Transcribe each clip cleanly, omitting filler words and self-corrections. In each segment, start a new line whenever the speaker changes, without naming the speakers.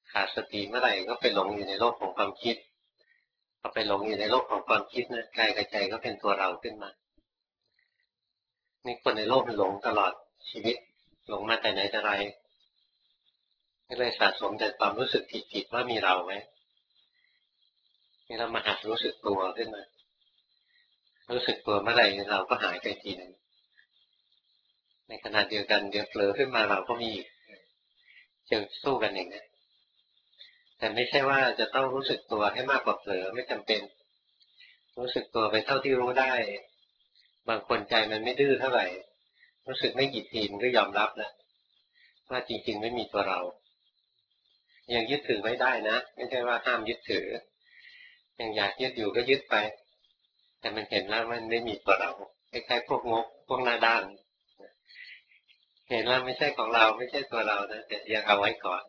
ขาดสติเมื่อไหร่ก็ไปหลงอยู่ในโลกของความคิดพอไปหลงอยู่ในโลกของความคิดนะกายกับใจก็เป็นตัวเราขึ้นมานี่คนในโลกมันหลงตลอดชีวิตหลงมาแต่ไหนแต่ไรก็เลยสะสมแต่ความรู้สึกผิดๆว่ามีเราไหมนี่เรามาหัดรู้สึกตัวขึ้นมารู้สึกตัวเมื่อไหร่เราก็หายไปทีนึงในขณะเดียวกันเดี๋ยวเผลอขึ้นมาเราก็มีอีกจะสู้กันอย่างนี้แต่ไม่ใช่ว่าจะต้องรู้สึกตัวให้มากกว่าเผลอไม่จำเป็นรู้สึกตัวไปเท่าที่รู้ได้บางคนใจมันไม่ดื้อเท่าไหร่รู้สึกไม่กี่ทีมันก็ยอมรับแล้วว่าจริงๆไม่มีตัวเรายังยึดถือไม่ได้นะไม่ใช่ว่าห้ามยึดถือยังอยากยึดอยู่ก็ยึดไปแต่มันเห็นแล้วมันไม่มีตัวเราคล้ายๆพวกงกพวกหน้าด้านเห็นว่าไม่ใช่ของเราไม่ใช่ตัวเรานะแต่ยังเอาไว้ก่อน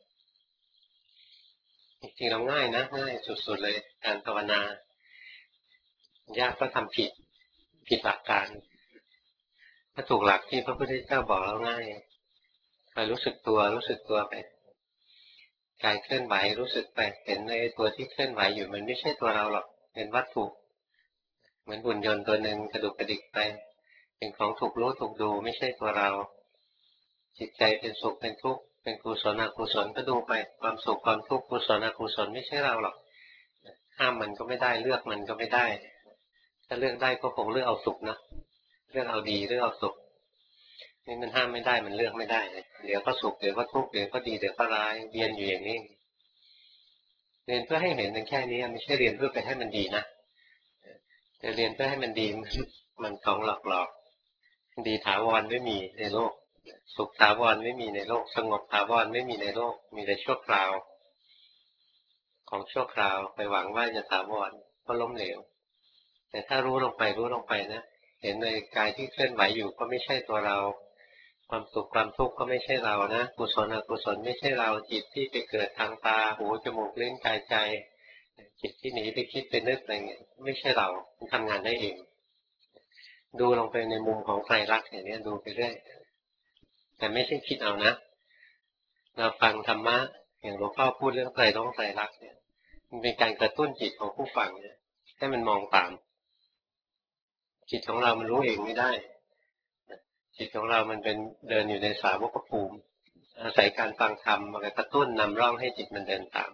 จริงๆเราง่ายนะง่ายสุดๆเลยการภาวนายากก็ทำผิดหลักการถ้าถูกหลักที่พระพุทธเจ้าบอกเราง่ายไปรู้สึกตัวไปกายเคลื่อนไหวรู้สึกไปเห็นในตัวที่เคลื่อนไหวอยู่มันไม่ใช่ตัวเราหรอกเป็นวัตถุเหมือนหุ่นยนต์ตัวหนึ่งกระดุกกระดิกไปเป็นของถูกรู้ถูกดูไม่ใช่ตัวเราจิตใจเป็นสุขเป็นทุกข์เป็นกุศลอกุศลก็ดูไปความสุขความทุกข์กุศลอกุศลไม่ใช่เราหรอกห้ามมันก็ไม่ได้เลือกมันก็ไม่ได้ถ้าเลือกได้ก็คงเลือกเอาสุขนะเลือกเอาดีเลือกเอาสุขนี่มันห้ามไม่ได้มันเลือกไม่ได้เดี๋ยวก็สุขเดี๋ยวก็ทุกข์เดี๋ยวก็ดีเดี๋ยวก็ร้ายเวียนอยู่อย่างนี้เรียนเพื่อให้เห็นมันแค่นี้ไม่ใช่เรียนเพื่อไปให้มันดีนะแต่เรียนเพื่อให้มันดีมันของหลอกดีถาวรไม่มีในโลกสุขถาวรไม่มีในโลกสงบถาวรไม่มีในโลกมีแต่ชั่วคราวของชั่วคราวไปหวังว่าจะถาวรก็ล้มเหลวแต่ถ้ารู้ลงไปนะเห็นในกายที่เคลื่อนไหวอยู่ก็ไม่ใช่ตัวเราความสุขความทุกข์ก็ไม่ใช่เรานะกุศลอกุศลไม่ใช่เราจิตที่ไปเกิดทางตาหูจมูกลิ้นกายใจจิตที่หนีไปคิดไปนึกอะไรเงี้ยไม่ใช่เรามันทำงานได้เองดูลงไปในมุมของไตรลักษณ์อย่างนี้ดูไปเรื่อยแต่ไม่ใช่คิดเอานะเราฟังธรรมะอย่างหลวงพ่อพูดเรื่องไตรลักษณ์เนี่ยมันเป็นการกระตุ้นจิตของผู้ฟังเนี่ยให้มันมองตามจิตของเรามันรู้เองไม่ได้จิตของเรามันเป็นเดินอยู่ในสาวกภูมิอาศัยการฟังธรรมมากระตุ้นนำร่องให้จิตมันเดินตาม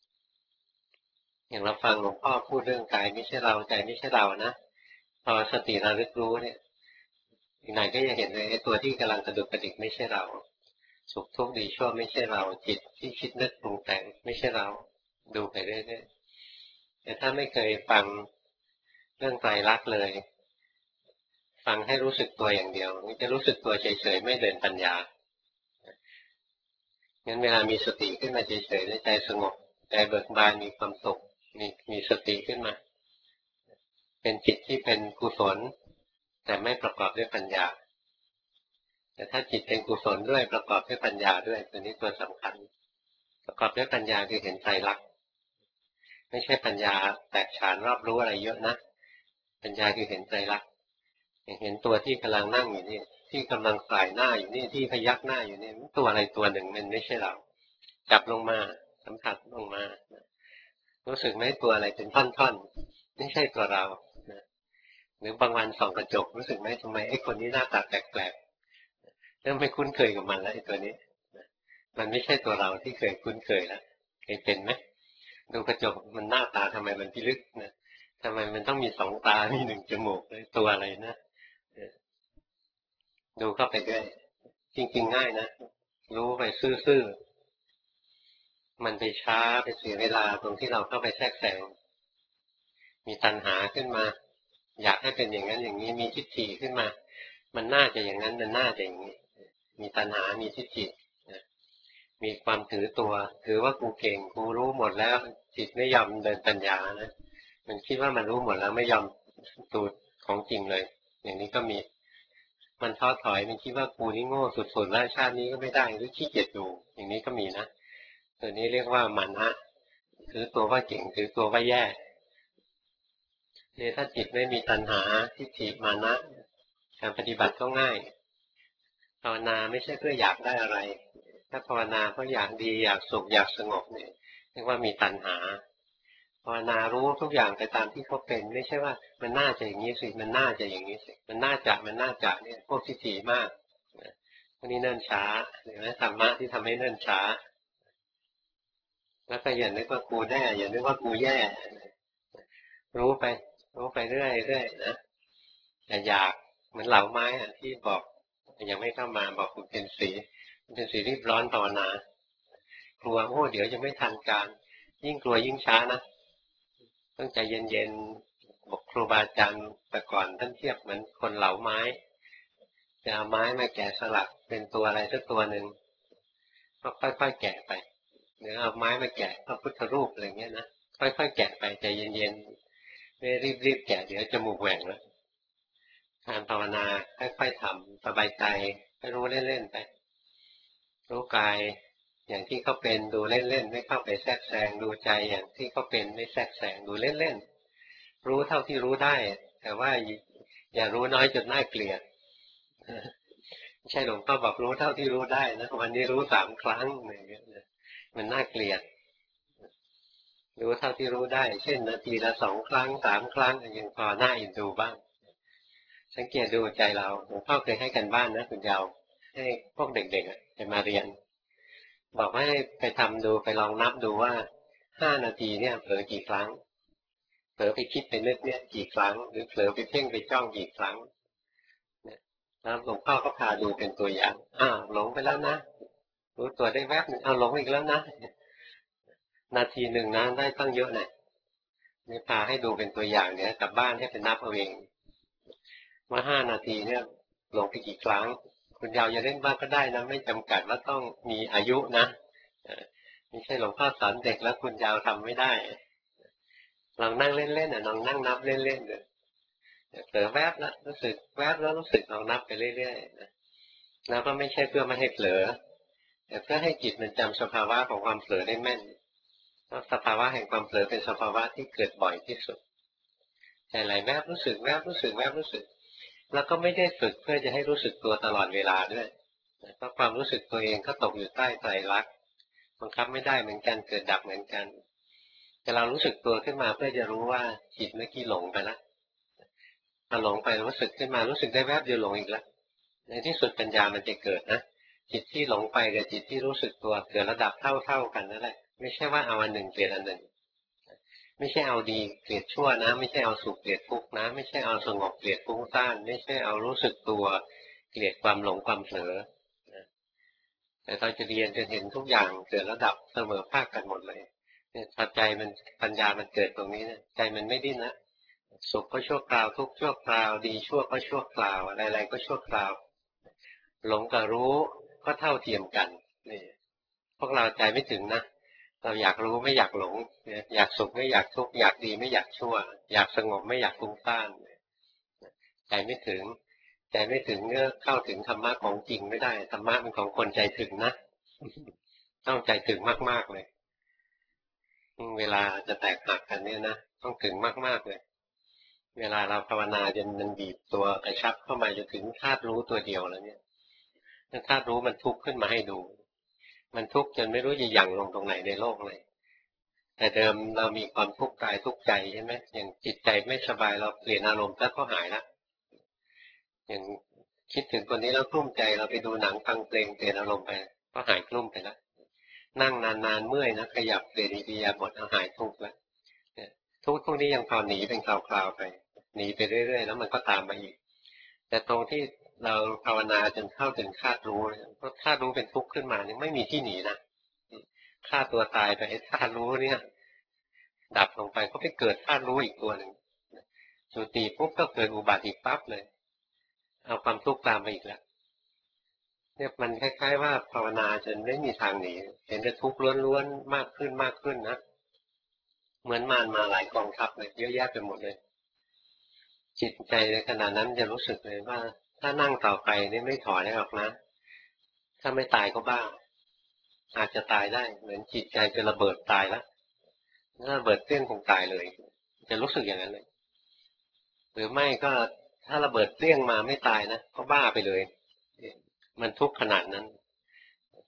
อย่างเราฟังหลวงพ่อพูดเรื่องกายไม่ใช่เราใจไม่ใช่เรานะพอสติระลึกรู้เนี่ยอีกหน่อยก็จะเห็นเลยไอ้ตัวที่กำลังกระดุกกระดิกไม่ใช่เราสุขทุกข์ดีชั่วไม่ใช่เราจิตที่คิดนึกปรุงแต่งไม่ใช่เราดูไปเรื่อยๆแต่ถ้าไม่เคยฟังเรื่องไตรลักษณ์เลยฟังให้รู้สึกตัวอย่างเดียวมันจะรู้สึกตัวเฉยๆไม่เดินปัญญางั้นเวลามีสติขึ้นมาเฉยๆใจสงบใจเบิกบานมีความสุขมีสติขึ้นมาเป็นจิตที่เป็นกุศลแต่ไม่ประกอบด้วยปัญญาแต่ถ้าจิตเป็นกุศลด้วยประกอบด้วยปัญญาด้วยตัวนี้ตัวสำคัญประกอบด้วยปัญญาคือเห็นไตรลักษณ์ไม่ใช่ปัญญาแตกฉานรอบรู้อะไรเยอะนะปัญญาคือเห็นไตรลักษณ์เห็นตัวที่กำลังนั่งอยู่นี่ที่กำลังสายหน้าอยู่นี่ที่พยักหน้าอยู่นี่ตัวอะไรตัวหนึ่งมันไม่ใช่เราจับลงมาสัมผัสลงมารู้สึกไหมตัวอะไรเป็นท่อนๆไม่ใช่ตัวเราหรือบางวันส่องกระจกรู้สึกไหมทำไมไอ้คนนี้หน้าตาแปลกๆเริ่มไม่คุ้นเคยกับมันแล้วไอ้ตัวนี้มันไม่ใช่ตัวเราที่เคยคุ้นเคยแล้วเคยเป็นไหมดูกระจกมันหน้าตาทำไมมันพิลึกนะทำไมมันต้องมีสองตามีหนึ่งจมูกตัวอะไรนะดูเข้าไปด้วยจริงๆง่ายนะรู้ไปซื่อๆมันไปช้าไปเสียเวลาตรงที่เราเข้าไปแทรกแซงมีตัณหาขึ้นมาอยากให้เป็นอย่างนั้นอย่างนี้มีทิฏฐิขึ้นมามันน่าจะอย่างนั้นมันน่าจะอย่างนี้มีตัณหามีทิฏฐิมีความถือตัวถือว่ากูเก่งกูรู้หมดแล้วจิตไม่ยอมเดินปัญญานะมันคิดว่ามันรู้หมดแล้วไม่ยอมดูของจริงเลยอย่างนี้ก็มีมันท้อถอยมันคิดว่ากูนี่โง่สุดๆแล้วชาตินี้ก็ไม่ได้หรือขี้เกียจอยู่อย่างนี้ก็มีนะตัวนี้เรียกว่ามานะถือตัวว่าเก่งถือตัวว่าแย่เนี่ยถ้าจิตไม่มีตัณหาทิฏฐิมานะการปฏิบัติก็ง่ายภาวนาไม่ใช่เพื่ออยากได้อะไรถ้าภาวนาเพราะอยากดีอยากสุขอยากสงบเนี่ยเรียกว่ามีตัณหาภาวนารู้ทุกอย่างไปตามที่เขาเป็นไม่ใช่ว่ามันน่าจะอย่างนี้สิมันน่าจะอย่างนี้สิมันน่าจะเนี่ยพวกทิฏฐิมากพวกนี้เนิ่นช้าเห็นไหมธรรมะที่ทำให้เนิ่นช้าแล้วก็อย่านึกว่ากูแน่อย่านึกว่ากูแย่รู้ไปรู้ไปเรื่อยเรื่อยนะอย่าอยากเหมือนเหลาไม้อะที่บอกยังไม่เข้ามาบอกคุณเป็นสีคุณเป็นสีรีบร้อนภาวนากลัวโอ้เดี๋ยวจะไม่ทันการยิ่งกลัวยิ่งช้านะต้องใจเย็นๆบอกครูบาอาจารย์แต่ก่อนท่านเทียบเหมือนคนเหลาไม้จะเอาไม้มาแกะสลักเป็นตัวอะไรสักตัวหนึ่งก็ค่อยๆแกะไปหรือเอาไม้มาแกะพระพุทธรูปอะไรเงี้ยนะค่อยๆแกะไปใจเย็นๆไม่รีบแกะเดี๋ยวจมูกแหว่งแล้วการภาวนาค่อยๆทำสบายใจให้รู้เล่นๆไปรู้กายอย่างที่เขาเป็นดูเล่นๆไม่เข้าไปแทรกแซงดูใจอย่างที่เขาเป็นไม่แทรกแซงดูเล่นๆรู้เท่าที่รู้ได้แต่ว่าอย่ารู้น้อยจนน่าเกลียดไม่ใช่หลวงพ่อบอกรู้เท่าที่รู้ได้นะวันนี้รู้3 ครั้งอย่างเงี้ยมันน่าเกลียดรู้เท่าที่รู้ได้เช่นนาทีละ2 ครั้ง3 ครั้งยังพอน่าอินดูบ้างสังเกตดูใจเราหลวงพ่อเคยให้กันบ้านนะคุณยาวให้พวกเด็กๆจะมาเรียนบอกให้ไปทำดูไปลองนับดูว่า5 นาทีเนี่ยเผลอกี่ครั้งเผลอไปคิดไปนึกเนี่ยกี่ครั้งหรือเผลอไปเพ่งไปจ้องกี่ครั้งเนี่ยแล้วหลวงพ่อก็พาดูเป็นตัวอย่างหลงไปแล้วนะรู้ตัวได้แวบหนึ่งหลงอีกแล้วนะนาทีหนึ่งนะได้ตั้งเยอะเนี่ยนี่พาให้ดูเป็นตัวอย่างเนี่ยกลับบ้านให้เป็นนับเอาเองว่า5 นาทีเนี่ยหลงไปกี่ครั้งคุณยาวจะเล่นบ้างก็ได้นะไม่จำกัดว่าต้องมีอายุนะไม่ใช่หลวงพ่อสอนเด็กแล้วคุณยาวทำไม่ได้ลองนั่งเล่นๆลองนั่งนับเล่นๆเลยเผลอแวบแล้วรู้สึกแวบแล้วรู้สึกลองนับไปเรื่อยๆนะแล้วก็ไม่ใช่เพื่อไม่ให้เผลอแต่เพื่อให้จิตมันจำสภาวะของความเผลอได้แม่นเพราะสภาวะแห่งความเผลอเป็นสภาวะที่เกิดบ่อยที่สุดใจไหลแวบรู้สึกแวบรู้สึกแวบรู้สึกแล้วก็ไม่ได้ฝึกเพื่อจะให้รู้สึกตัวตลอดเวลาด้วยเพราะความรู้สึกตัวเองก็ตกอยู่ใต้ไตรลักษณ์บังคับไม่ได้เหมือนกันเกิดดับเหมือนกันแต่เรารู้สึกตัวขึ้นมาเพื่อจะรู้ว่าจิตเมื่อกี้หลงไปแล้วพอหลงไปรู้สึกขึ้นมารู้สึกได้แวบเดียวหลงอีกแล้วในที่สุดปัญญามันจะเกิดนะจิตที่หลงไปกับจิตที่รู้สึกตัวเกิดระดับเท่ากันนั่นแหละไม่ใช่ว่าเอาอันหนึ่งเกลียดอันหนึ่งไม่ใช่เอาดีเกลียดชั่วนะไม่ใช่เอาสุขเกลียดทุกข์นะไม่ใช่เอาสงบเกลียดฟุ้งซ่านไม่ใช่เอารู้สึกตัวเกลียดความหลงความเผลอแต่เราจะเรียนจะเห็นทุกอย่างเกิดระดับเสมอภาคกันหมดเลยเนี่ยพอใจมันปัญญามันเกิดตรงนี้เนี่ยใจมันไม่ดิ้นนะสุขก็ชั่วคราวทุกข์ชั่วคราวดีชั่วก็ชั่วคราวอะไรๆก็ชั่วคราวหลงกับรู้ก็เท่าเทียมกันนี่พวกเราใจไม่ถึงนะเราอยากรู้ไม่อยากหลงอยากสุขไม่อยากทุกข์อยากดีไม่อยากชั่วอยากสงบไม่อยากฟุ้งซ่านใจไม่ถึงใจไม่ถึงเนี่ยเข้าถึงธรรมะของจริงไม่ได้ธรรมะเป็นของคนใจถึงนะต้องใจถึงมากๆเลยเวลาจะแตกหักกันเนี่ยนะต้องถึงมากๆเลยเวลาเราภาวนาจนมันบีบตัวกระชับเข้ามาจนถึงธาตุรู้ตัวเดียวแล้วเนี่ยธาตุรู้มันทุกข์ขึ้นมาให้ดูมันทุกข์จนไม่รู้จะหยั่งลงตรงไหนในโลกเลยแต่เดิมเรามีความทุกข์กายทุกข์ใจใช่ไหมอย่างจิตใจไม่สบายเราเปลี่ยนอารมณ์แล้วก็หายละอย่างคิดถึงคนนี้แล้วกลุ้มใจเราไปดูหนังฟังเพลงเปลี่ยนอารมณ์ไปก็หายกลุ้มไปแล้วนั่งนานๆเมื่อยนะขยับเปลี่ยนอิริยาบถหายทุกข์แล้วทุกข์พวกนี้ยังพอหนีเป็นคราวๆไปหนีไปเรื่อยๆแล้วมันก็ตามมาอีกแต่ตรงที่เราภาวนาจนเข้าถึงธาตุรู้เพราะธาตุรู้เป็นทุกข์ขึ้นมาเนี่ยไม่มีที่หนีนะฆ่าตัวตายไปไอ้ธาตุรู้เนี่ยดับลงไปก็ไปเกิดธาตุรู้อีกตัวหนึ่งจุติปุ๊บก็เกิดอุบัติอีกปั๊บเลยเอาความทุกข์ตามไปอีกแล้วเนี่ยมันคล้ายๆว่าภาวนาจนไม่มีทางหนีเห็นแต่ทุกข์ล้วนๆมากขึ้นมากขึ้นนะเหมือนมารมาหลายกองทัพเลยเยอะแยะไปหมดเลยจิตใจในขณะนั้นจะรู้สึกเลยว่าถ้านั่งต่อไปนี่ไม่ถอยได้หรอกนะถ้าไม่ตายก็บ้าอาจจะตายได้เหมือนจิตใจจะระเบิดตายแล้วถ้าระเบิดเตี้ยงคงตายเลยจะรู้สึกอย่างนั้นเลยหรือไม่ก็ถ้าระเบิดเตี้ยงมาไม่ตายนะก็บ้าไปเลยมันทุกข์ขนาดนั้น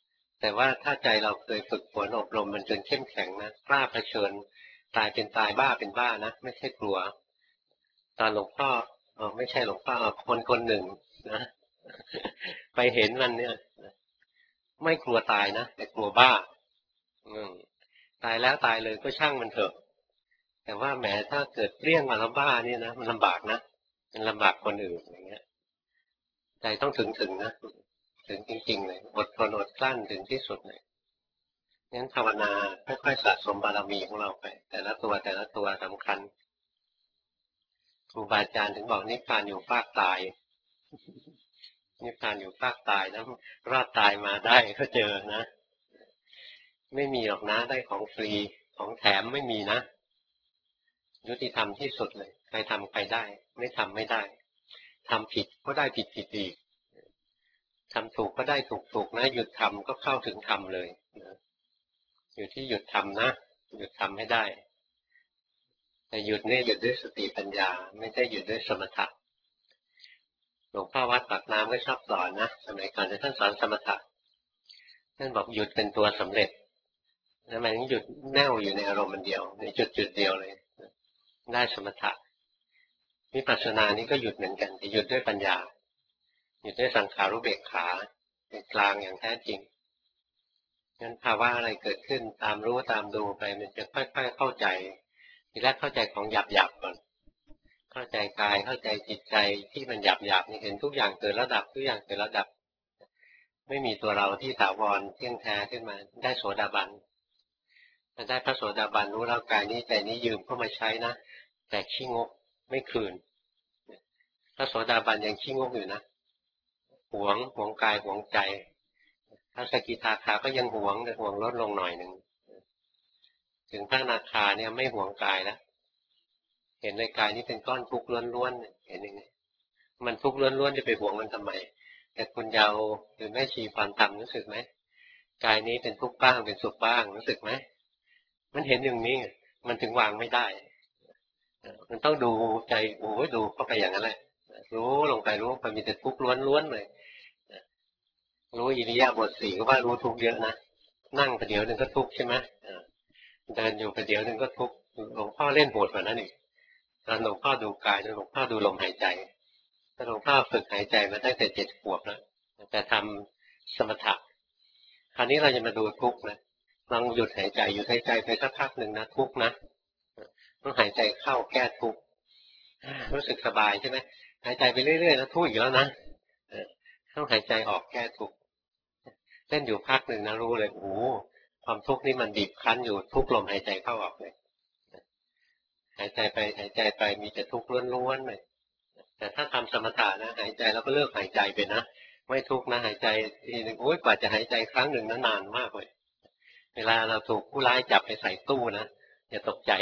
แต่ว่าถ้าใจเราเคยฝึกฝนอบรมมันจนเข้มแข็งนะกล้าเผชิญตายเป็นตายบ้าเป็นบ้านะไม่ใช่กลัวตอนหลวงพ่อไม่ใช่หลวงพ่อคนคนหนึ่งนะไปเห็นมันเนี่ยไม่กลัวตายนะแต่กลัวบ้าอืมตายแล้วตายเลยก็ช่างมันเถอะแต่ว่าแหมถ้าเกิดเปรี้ยงมาแล้วบ้านี่นะมันลำบากนะมันลำบากคนอื่นอย่างเงี้ยใจต้องถึงนะถึงจริงๆเลยอดทนอดกลั้นถึงที่สุดเลยงั้นภาวนาค่อยๆสะสมบารมีของเราไปแต่ละตัวแต่ละตัวสำคัญครูบาอาจารย์ถึงบอกนิพพานอยู่ภาคตายนิพพานอยู่ภาคตายนะรอดตายมาได้ก็เจอนะไม่มีหรอกนะได้ของฟรีของแถมไม่มีนะยุติธรรมที่สุดเลยใครทำใครได้ไม่ทำไม่ได้ทำผิดก็ได้ผิดผิดอีกทำถูกก็ได้ถูกถูกนะหยุดทำก็เข้าถึงธรรมเลยนะอยู่ที่หยุดทำนะหยุดทำให้ได้แต่หยุดเนี่ยหยุดด้วยสติปัญญาไม่ได้หยุดด้วยสมถะหลวงพ่อวัดปากน้ำก็ชอบสอนนะสมัยก่อนท่านสอนสมถะท่านบอกหยุดเป็นตัวสำเร็จทำไมถึงหยุดแน่วอยู่ในอารมณ์มันเดียวในจุดเดียวเลยได้สมถะวิปัสสนานี้ก็หยุดเหมือนกันแต่หยุดด้วยปัญญาหยุดด้วยสังขารุเบกขาเป็นกลางอย่างแท้จริงงั้นภาวะอะไรเกิดขึ้นตามรู้ตามดูไปมันจะค่อยๆเข้าใจทีแรกเข้าใจของหยาบๆก่อนเข้าใจกายเข้าใจจิตใจที่มันหยาบๆนี่เห็นทุกอย่างเกิดระดับทุกอย่างเกิดระดับไม่มีตัวเราที่ถาวรเที่ยงแท้ขึ้นมาได้โสดาบันถ้าได้พระโสดาบันรู้แล้วกายนี้ใจนี้ยืมเข้ามาใช้นะแต่ขี้งกไม่คืนพระโสดาบันยังขี้งกอยู่นะหวงกายหวงใจพระสกิทาคาก็ยังหวงแต่หวงลดลงหน่อยหนึ่งถึงพระอนาคาเนี่ยไม่หวงกายแล้วเห็นในกายนี้เป็นก้อนทุกข์ล้วนๆเห็นยังไงมันทุกข์ล้วนๆจะไปหวงมันทำไมแต่คุณเยาว์หรือแม่ชีฟันธรรมรู้สึกไหมกายนี้เป็นทุกข์บ้างเป็นสุขบ้างรู้สึกไหมมันเห็นอย่างนี้มันถึงวางไม่ได้มันต้องดูใจโอ้ยดูเข้าไปอย่างนั้นแหละรู้ลงไปรู้ไปมีแต่ทุกข์ล้วนๆเลยรู้อิริยาบถสี่ก็ว่ารู้ทุกข์เยอะนะนั่งประเดี๋ยวหนึ่งก็ทุกข์ใช่ไหมเดินอยู่ประเดี๋ยวหนึ่งก็ทุกข์หลวงพ่อเล่นโหดกว่านั้นอีกตอนหลวงพ่อดูกายหลวงพ่อดูลมหายใจหลวงพ่อฝึกหายใจมาตั้งแต่7 ขวบแล้วแต่ทำสมถะคราวนี้เราจะมาดูทุกข์นะลองหยุดหายใจหยุดหายใจไปสักพักหนึ่งนะทุกข์นะต้องหายใจเข้าแก้ทุกข์รู้สึกสบายใช่ไหมหายใจไปเรื่อยๆแล้วทุกข์อีกแล้วนะต้องหายใจออกแก้ทุกข์เล่นอยู่พักหนึ่งนะรู้เลยโอ้ความทุกข์นี่มันบีบคั้นอยู่ทุกลมหายใจเข้าออกเลยหายใจไปหายใจไปมีแต่ทุกข์ล้วนๆเลยแต่ถ้าทำสมถะนะหายใจแล้วก็เลิกหายใจไปนะไม่ทุกข์นะหายใจทีหนึ่งโอ้ยกว่าจะหายใจครั้งหนึ่งนานมากเลยเวลาเราถูกผู้ร้ายจับไปใส่ตู้นะอย่าตกใจ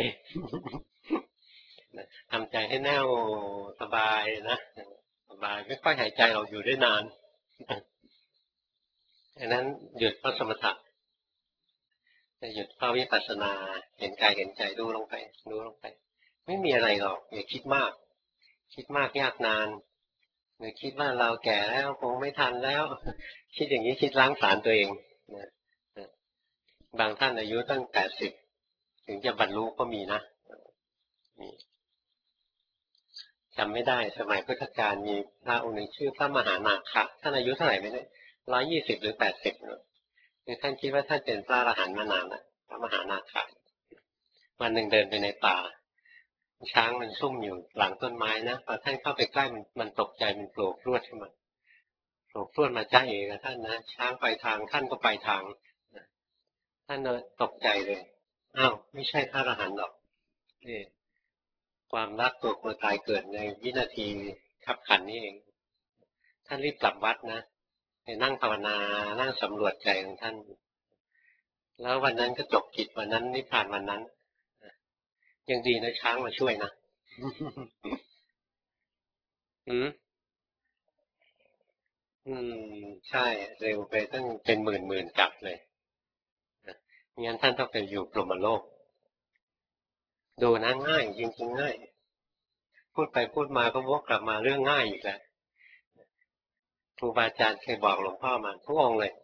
ทำใจให้แน่วสบายนะสบายไม่ค่อยหายใจเราอยู่ได้นานดังนั้นหยุดเพราะสมถะหยุดเพราะวิปัสสนาเห็นกายเห็นใจดูลงไปดูลงไปไม่มีอะไรหรอกอย่าคิดมากคิดมากยากนานหรือคิดว่าเราแก่แล้วคงไม่ทันแล้วคิดอย่างนี้คิดล้างผลาญตัวเองนะบางท่านอายุตั้ง80ถึงจะบรรลุก็มีนะมีจำไม่ได้สมัยพุทธกาลมีพระองค์หนึ่งชื่อพระมหานาคะท่านอายุเท่าไหร่ไม่ได้120หรือ80คือท่านคิดว่าท่านเป็นพระอรหันต์มานานแล้วพระมหานาคะวันหนึ่งเดินไปในป่าช้างมันซุ่มอยู่หลังต้นไม้นะพอท่านเข้าไปใกล้มันตกใจมันโผล่พรวดขึ้นมาโผล่พรวดมาจ้าเองกับท่านนะช้างไปทางท่านก็ไปทางท่านตกใจเลยอ้าวไม่ใช่พระอรหันต์หรอกนี่ความรักตัวกลัวตายเกิดในวินาทีขับขันนี่เองท่านรีบกลับวัดนะไปนั่งภาวนานั่งสำรวจใจของท่านแล้ววันนั้นก็จบกิจวันนั้นนิพพานวันนั้นยังดีนะช้างมาช่วยนะอืมอืใช่เร็วไปตั้งเป็นหมื่นกลับเลยงั้นท่านต้องไปอยู่พรหมโลกดูนะง่ายจริงๆง่ายพูดไปพูดมาก็วกกลับมาเรื่องง่ายอีกแล้วครูบาอาจารย์เคยบอกหลวงพ่อมาทุกองเลย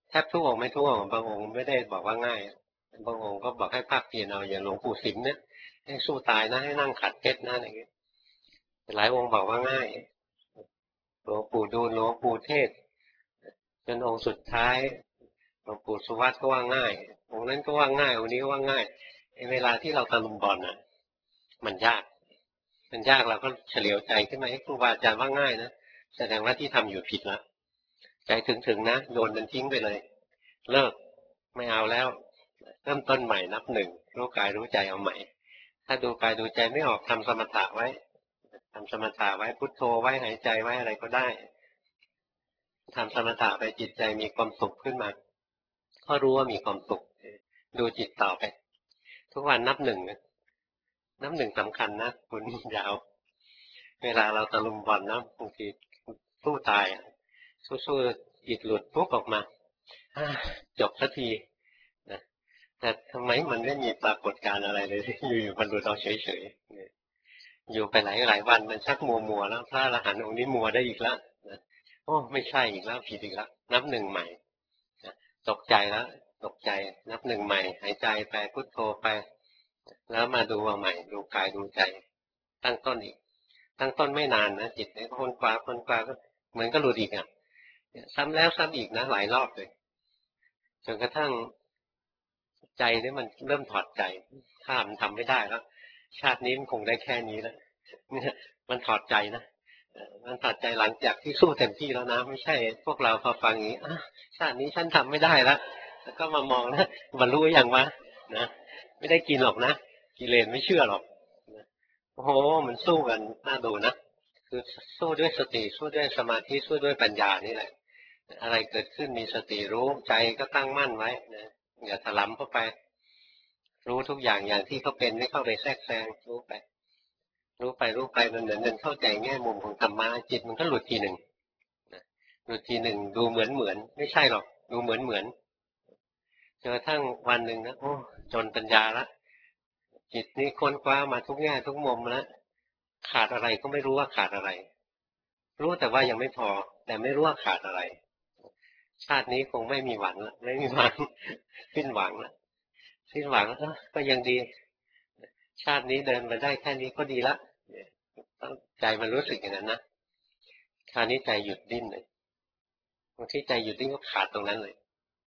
แทบทุกองค์ไม่ทุกองค์บางองค์ไม่ได้บอกว่าง่ายบางองค์ก็บอกให้ภาคเพียรเอาอย่างหลวงปู่สิมเนี่ยให้สู้ตายนะให้นั่งขัดเพชรนะอะไรอย่างเงี้ยหลายองค์บอกว่าง่ายหลวงปู่ดูลหลวงปู่เทศจนองค์สุดท้ายหลวงปู่สุวัตก็ว่าง่ายองค์นั้นก็ว่าง่ายองค์นี้ก็ว่าง่ายเวลาที่เราตะลุมบอลน่ะมันยากเราก็เฉลียวใจขึ้นมาให้ครูบาอาจารย์ว่าง่ายนะแสดงว่าที่ทำอยู่ผิดแล้วใจถึงนะโยนมันทิ้งไปเลยเลิกไม่เอาแล้วเริ่มต้นใหม่นับหนึ่งรู้กายรู้ใจเอาใหม่ถ้าดูกายดูใจไม่ออกทำสมถะไว้ทำสมถะไว้พุทโธไว้หายใจไว้อะไรก็ได้ทำสมถะไปจิตใจมีความสุขขึ้นมาก็รู้ว่ามีความสุขดูจิตต่อไปทุกวันนับหนึ่งนะนับหนึ่งสำคัญนะคุณยาวเวลาเราตะลุมบอลนะบางทีสู้ตายสู้ๆอิดหลุดปุ๊บออกมาจบสักทีนะแต่ทำไมมันไม่มีปรากฏการณ์อะไรเลยอยู่ๆมันหลุดเราเฉยๆอยู่ไปหลายวันมันชักมัวแล้วพระอรหันต์องค์นี้มัวได้อีกแล้วนะโอ้ไม่ใช่อีกแล้วผิดอีกแล้วนับหนึ่งใหม่นะตกใจแล้วตกใจนับหนึ่งใหม่หายใจไปพุทโธไปแล้วมาดูเอาใหม่ดูกายดูใจตั้งต้นอีกตั้งต้นไม่นานนะจิตเนี่ยคนกว่าก็เหมือนก็หลุดอีกอ่ะซ้ำแล้วซ้ำอีกนะหลายรอบเลยจนกระทั่งใจนี่มันเริ่มถอดใจถ้ามันทำไม่ได้แล้วชาตินี้มันคงได้แค่นี้แล้วเนี่ยมันถอดใจนะมันถอดใจหลังจากที่สู้เต็มที่แล้วนะไม่ใช่พวกเราพอฟังอย่างนี้ชาตินี้ฉันทำไม่ได้แล้วแล้วก็มามองนะบรรลุยังวะนะไม่ได้กินหรอกนะกิเลสไม่เชื่อหรอกโอ้โหมันสู้กันน่าดูนะคือสู้ด้วยสติสู้ด้วยสมาธิสู้ด้วยปัญญานี่แหละอะไรเกิดขึ้นมีสติรู้ใจก็ตั้งมั่นไว้นะอย่าถลำเข้าไปรู้ทุกอย่างอย่างที่เขาเป็นไม่เข้าไปแทรกแซงรู้ไปมันเหมือนมันเข้าใจแง่มุมของธรรมะจิตมันก็หลุดทีหนึ่งหลุดทีหนึ่งดูเหมือนไม่ใช่หรอกดูเหมือนจนกระทั่งวันหนึ่งนะโอ้จนปัญญาละจิตนี้ค้นคว้ามาทุกแง่ทุกมุมแล้วขาดอะไรก็ไม่รู้ว่าขาดอะไรรู้แต่ว่ายังไม่พอแต่ไม่รู้ว่าขาดอะไรชาตินี้คงไม่มีหวังละไม่มีหวังสิ้นหวังละสิ้นหวังก็ยังดีชาตินี้เดินมาได้แค่นี้ก็ดีละใจมันรู้สึกอย่างนั้นนะคราวนี้ใจหยุดดิ้นเลยบางทีใจหยุดดิ้นก็ขาดตรงนั้นเลย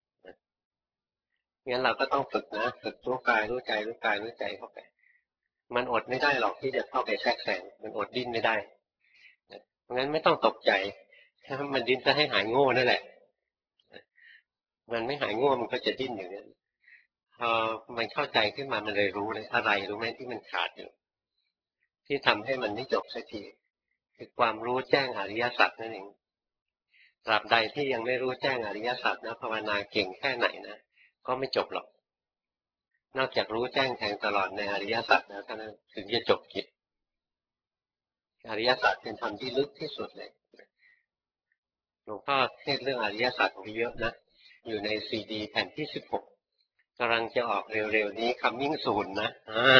งั้นเราก็ต้องฝึกนะฝึกรู้กายรู้ใจรู้กายรู้ใจเข้าไปมันอดไม่ได้หรอกที่จะเข้าไปแทรกแซงมันอดดิ้นไม่ได้เพราะงั้นไม่ต้องตกใจถ้ามันดิ้นจะให้หายโง่นั่นแหละมันไม่หายง่วงมันก็จะดิ้นอย่างนี้พอมันเข้าใจขึ้นมามันเลยรู้เลยอะไรรู้ไหมที่มันขาดอยู่ที่ทำให้มันไม่จบสักทีคือความรู้แจ้งอริยสัจนั่นเองตราบใดที่ยังไม่รู้แจ้งอริยสัจนะภาวนาเก่งแค่ไหนนะก็ไม่จบหรอกนอกจากรู้แจ้งแทงตลอดในอริยสัจแล้วเท่านั้นถึงจะจบกิจอริยสัจเป็นธรรมที่ลึกที่สุดเลยหลวงพ่อเทศเรื่องอริยสัจเยอะนะอยู่ในซีดีแผ่นที่16กำลังจะออกเร็วๆนี้coming soonนะ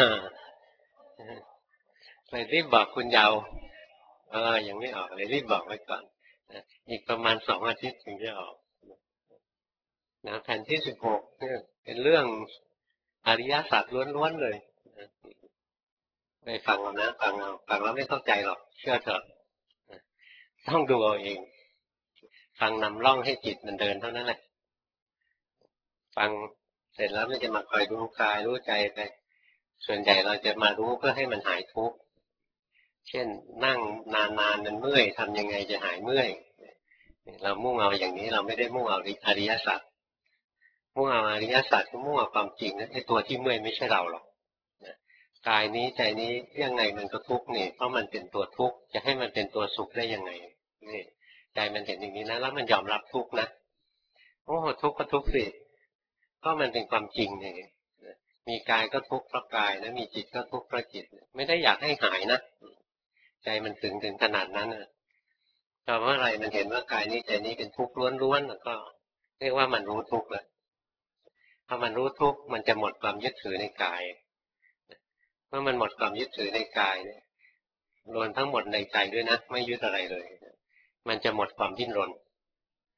เลยรีบบอกคุณเยาว์ยังไม่ออกเลยรีบบอกไว้ก่อนอีกประมาณ2 อาทิตย์ถึงจะออกนะแผ่นที่16เนี่ยเป็นเรื่องอริยสัจล้วนๆเลยไปฟังเอานะฟังแล้วไม่เข้าใจหรอกเชื่อเถอะต้องดูเอาเองฟังนำร่องให้จิตมันเดินเท่านั้นแหละฟังเสร็จแล้วมันจะมาคอยรู้กายรู้ใจไปส่วนใหญ่เราจะมารู้เพื่อให้มันหายทุกข์เช่นนั่งนานๆมันเมื่อยทำยังไงจะหายเมื่อยเรามุ่งเอาอย่างนี้เราไม่ได้มุ่งเอาอริยสัจมุ่งเอาอริยสัจก็มุ่งเอาความจริงนะไอ้ตัวที่เมื่อยไม่ใช่เราหรอกกายนี้ใจนี้ยังไงมันก็ทุกข์นี่เพราะมันเป็นตัวทุกข์จะให้มันเป็นตัวสุขได้ยังไงนี่ใจมันเห็นอย่างนี้นะแล้วมันยอมรับทุกข์นะโอ้ทุกข์ก็ทุกข์สิก็มันเป็นความจริงไงมีกายก็ทุกข์เพราะกายนะมีจิตก็ทุกข์เพราะจิตไม่ได้อยากให้หายนะใจมันถึงขนาดนั้นนะแต่เมื่อไรมันเห็นว่ากายนี้ใจนี้เป็นทุกข์ล้วนๆแล้วก็เรียกว่ามันรู้ทุกข์แล้วพอมันรู้ทุกข์มันจะหมดความยึดถือในกายเมื่อมันหมดความยึดถือในกายเนี่ยรวมทั้งหมดในใจด้วยนะไม่ยึดอะไรเลยมันจะหมดความดิ้นรน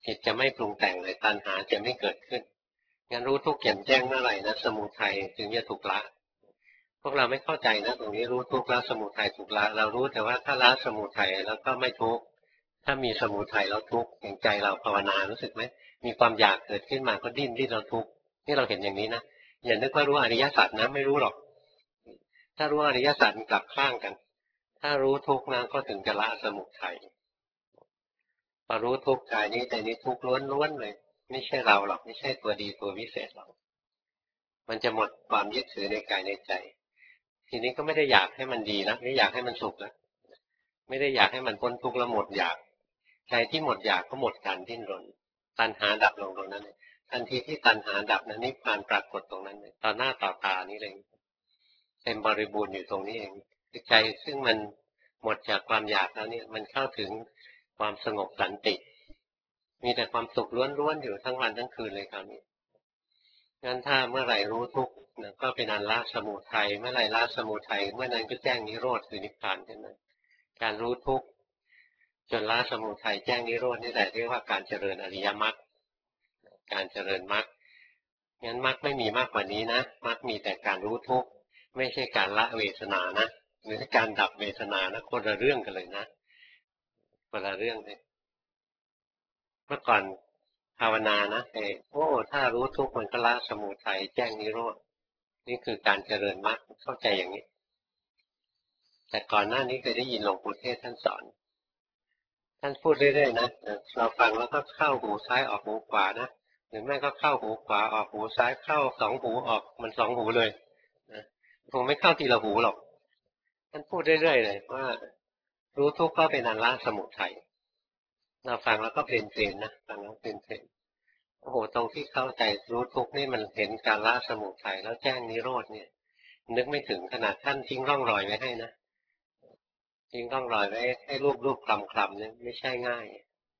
จิตจะไม่ปรุงแต่งเลยตัณหาจะไม่เกิดขึ้นงั้นรู้ทุกข์แจ่มแจ้งเมื่อไหร่นะสมุทัยถึงจะถูกละพวกเราไม่เข้าใจนะตรงนี้รู้ทุกข์แล้วสมุทัยถูกละเรารู้แต่ว่าถ้าละสมุทัยแล้วก็ไม่ทุกข์ถ้ามีสมุทัยแล้วทุกข์อย่างใจเราภาวนารู้สึกไหมมีความอยากเกิดขึ้นมาก็ดิ้นเราทุกข์นี่เราเห็นอย่างนี้นะอย่านึกว่ารู้อริยสัจนะไม่รู้หรอกถ้ารู้อริยสัจมันกลับข้างกันถ้ารู้ทุกข์นะก็ถึงจะละสมุทัยพอรู้ทุกข์กายนี้ใจนี้ทุกข์ล้วนๆเลยไม่ใช่เราหรอกไม่ใช่ตัวดีตัววิเศษหรอกมันจะหมดความยึดถือในกายในใจทีนี้ก็ไม่ได้อยากให้มันดีนะไม่อยากให้มันสุขนะไม่ได้อยากให้มันพ้นทุกข์แล้วหมดอยากใจที่หมดอยากก็หมดการดิ้นรนตัณหาดับลงตรงนั้นเลยทันทีที่ตัณหาดับนั้นนิพพานปรากฏตรงนั้นเลยต่อหน้าต่อตานี่เลยเต็มบริบูรณ์อยู่ตรงนี้เองใจซึ่งมันหมดจากความอยากแล้วเนี่ยมันเข้าถึงความสงบสันติมีแต่ความสุขล้วนๆอยู่ทั้งวันทั้งคืนเลยคราวนี้งั้นถ้าเมื่อไหร่รู้ทุกข์ก็เป็นอันละสมุทัยเมื่อไหร่ละสมุทัยเมื่อนั้นก็แจ้งนิโรธคือนิพพานขึ้นมาการรู้ทุกข์จนละสมุทัยแจ้งนิโรธนี่แหละเรียกว่าการเจริญอริยมรรคการเจริญมรรคงั้นมรรคไม่มีมากกว่านี้นะมรรคมีแต่การรู้ทุกข์ไม่ใช่การละเวทนานะหรือการดับเวทนานะคนละเรื่องกันเลยนะคนละเรื่องเลยเมื่อก่อนภาวนานะโอ้ถ้ารู้ทุกข์มันก็ละสมุทัยแจ้งนิโรธนี่คือการเจริญมรรคเข้าใจอย่างนี้แต่ก่อนหน้านี้เคยได้ยินหลวงปู่เทศท่านสอนท่านพูดเรื่อยๆนะเราฟังแล้วก็เข้าหูซ้ายออกหูขวานะหรือไม่ก็เข้าหูขวาออกหูซ้ายเข้าสองหูออกมันสองหูเลยนะคงไม่เข้าทีละหูหรอกท่านพูดเรื่อยๆเลยว่ารู้ทุกข์ก็เป็นอันละสมุทัยเราฟังแล้วก็เพลินๆนะฟังแล้วเพลินๆโอ้โหตรงที่เข้าใจรู้ทุกข์นี่มันเห็นการละสมุทัยแล้วแจ้งนิโรธเนี่ยนึกไม่ถึงขนาดท่านทิ้งร่องรอยไว้ให้นะทิ้งร่องรอยไว้ให้รูปคลำๆเนี่ยไม่ใช่ง่าย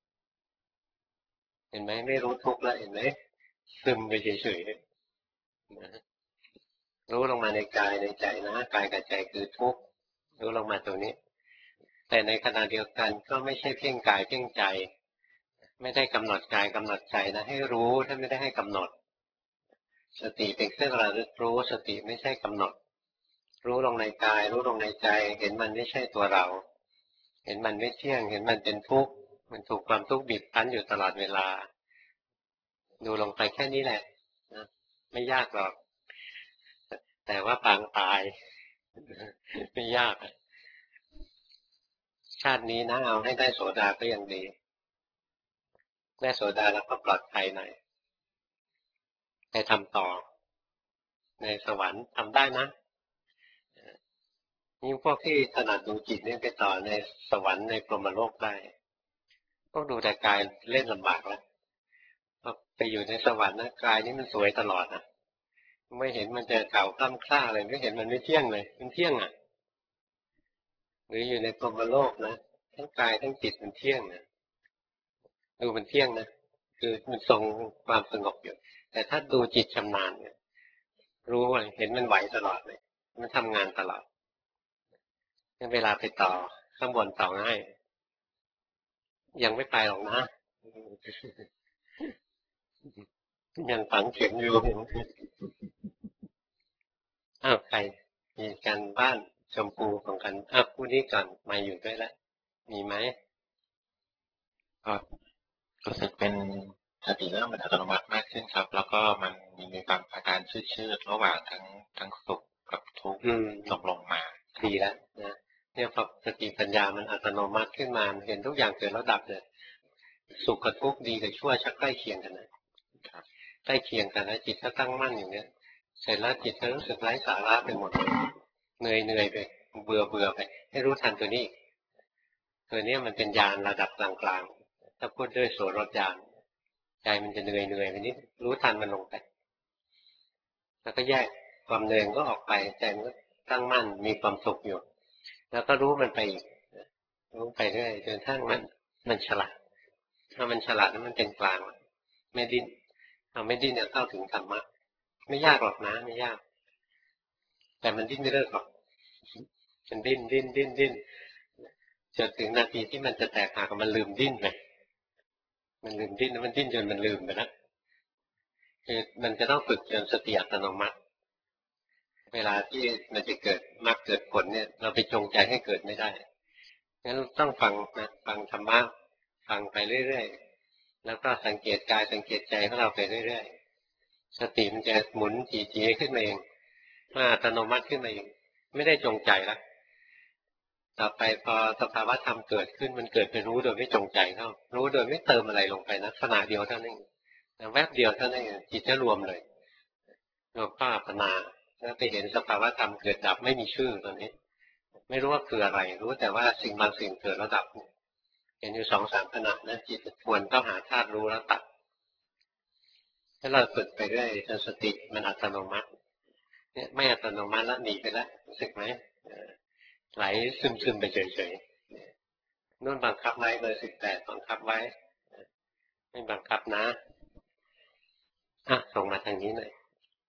เห็นไหมไม่รู้ทุกข์แล้วเห็นไหมซึมไปเฉยๆนะรู้ลงมาในกายในใจนะกายกับใจคือทุกข์รู้ลงมาตรงนี้แต่ในขณะเดียวกันก็ไม่ใช่เพ่งกายเพ่งใจไม่ได้กำหนดกายกำหนดใจนะให้รู้ถ้าไม่ได้ให้กำหนดสติเป็นเครื่องระลึกรู้สติไม่ใช่กำหนดรู้ลงในกายรู้ลงในใจเห็นมันไม่ใช่ตัวเราเห็นมันไม่เที่ยงเห็นมันเป็นทุกข์มันถูกความทุกข์บีบคั้นอยู่ตลอดเวลาดูลงไปแค่นี้แหละนะไม่ยากหรอกแต่ว่าปางตายไม่ยากชาตินี้นะเอาให้ได้โสดาก็ยังดีได้โสดาแล้วก็ปลอดภัยหน่อยไปทำต่อในสวรรค์ทำได้นะยิ่งพวกที่ถนัดดูจิตเนี่ยไปต่อในสวรรค์ในพรหมโลกได้พวกดูแต่กายเล่นลำบากแล้วพอไปอยู่ในสวรรค์นะกายนี่มันสวยตลอดนะไม่เห็นมันจะเก่าคล่ำคล้าเลยไม่เห็นมันไม่เที่ยงเลยมันเที่ยงอ่ะหรืออยู่ในพรหมโลกนะทั้งกายทั้งจิตมันเที่ยงนะดูมันเที่ยงนะคือมันทรงความสงบอยู่แต่ถ้าดูจิตชำนาญเนี่ยรู้ว่าเห็นมันไหวตลอดเลยมันทำงานตลอดเวลาไปต่อข้างบนต่อง่ายยังไม่ไปหรอกนะยังฝังเข็มอยู่อ้าวใครมีการบ้านชมพูของกันอ้าวผู้นี้ก่อนมาอยู่ด้วยแล้วมีไหม
ก็รู้สึกเป็นสติเริ่มเป็นอัตโนมัติมากขึ้นครับแล้วก็มันมีความอาการชืดๆระหว่างทั้งสุขกับทุกข์ลงมา
ดีแล้วนะเนี่ยพอสติปัญญามันอัตโนมัติขึ้นมาเห็นทุกอย่างเกิดแล้วดับเลยสุขกับทุกข์ดีกับชั่วชักใกล้เคียงกันนะใกล้เคียงกันแล้วจิตก็ตั้งมั่นอย่างเนี้ยเสร็จแล้วจิตก็รู้สึกไร้สาระไปหมดเหนื่อยไปเบื่อไปให้รู้ทันตัวนี้ตัวนี้มันเป็นญาณระดับกลางๆถ้าพูดด้วยโสรถญาณใจมันจะเหนื่อยไปนิดรู้ทันมันลงไปแล้วก็แยกความเหนื่อยก็ออกไปใจมันก็ตั้งมั่นมีความสุขอยู่แล้วก็รู้มันไปอีกรู้ไปเรื่อยจนทั้งมันฉลาดถ้ามันฉลาดแล้วมันเป็นกลางไม่ดิ้นเราไม่ดิ้นเนี่ยเข้าถึงธรรมะไม่ยากหรอกนะไม่ยากแต่มันดิ้นไม่เลิกหรอกมันดิ้นจนถึงนาทีที่มันจะแตกหักมันลืมดิ้นไปมันลืมดิ้นแล้วมันดิ้นจนมันลืมไปแล้วคือมันจะต้องฝึกจนสติอัตโนมัติเวลาที่มันจะเกิดมรรคเกิดผลเนี่ยเราไปจงใจให้เกิดไม่ได้งั้นต้องฟังนะฟังธรรมะฟังไปเรื่อยๆแล้วก็สังเกตกายสังเกตใจของเราไปเรื่อยๆสติมันจะหมุนจีๆขึ้นมาเองมาอัตโนมัติขึ้นมาเองไม่ได้จงใจแล้วต่อไปพอสภาวะธรรมเกิดขึ้นมันเกิดไปรู้โดยไม่จงใจเข้ารู้โดยไม่เติมอะไรลงไปนะขณะเดียวเท่านั้นแวบเดียวเท่านั้นจิตจะรวมเลยรวมก็อัปปนาแล้วไปเห็นสภาวะธรรมเกิดดับไม่มีชื่อตอนนี้ไม่รู้ว่าคืออะไรรู้แต่ว่าสิ่งบางสิ่งเกิดแล้วดับเห็นอยู่2-3ขณะนะจิตทวนเข้าหาธาตุรู้แล้วตัดถ้าเราฝึกไปเรื่อยจนสติมันอัตโนมัติเนี่ยไม่อัตโนมัติแล้วหนีไปแล้วรู้สึกไหมไหลซึมๆไปเฉยๆนู่นบังคับไว้เบอร์18บังคับไว้ไม่บังคับนะส่งมาทางนี้หน่อย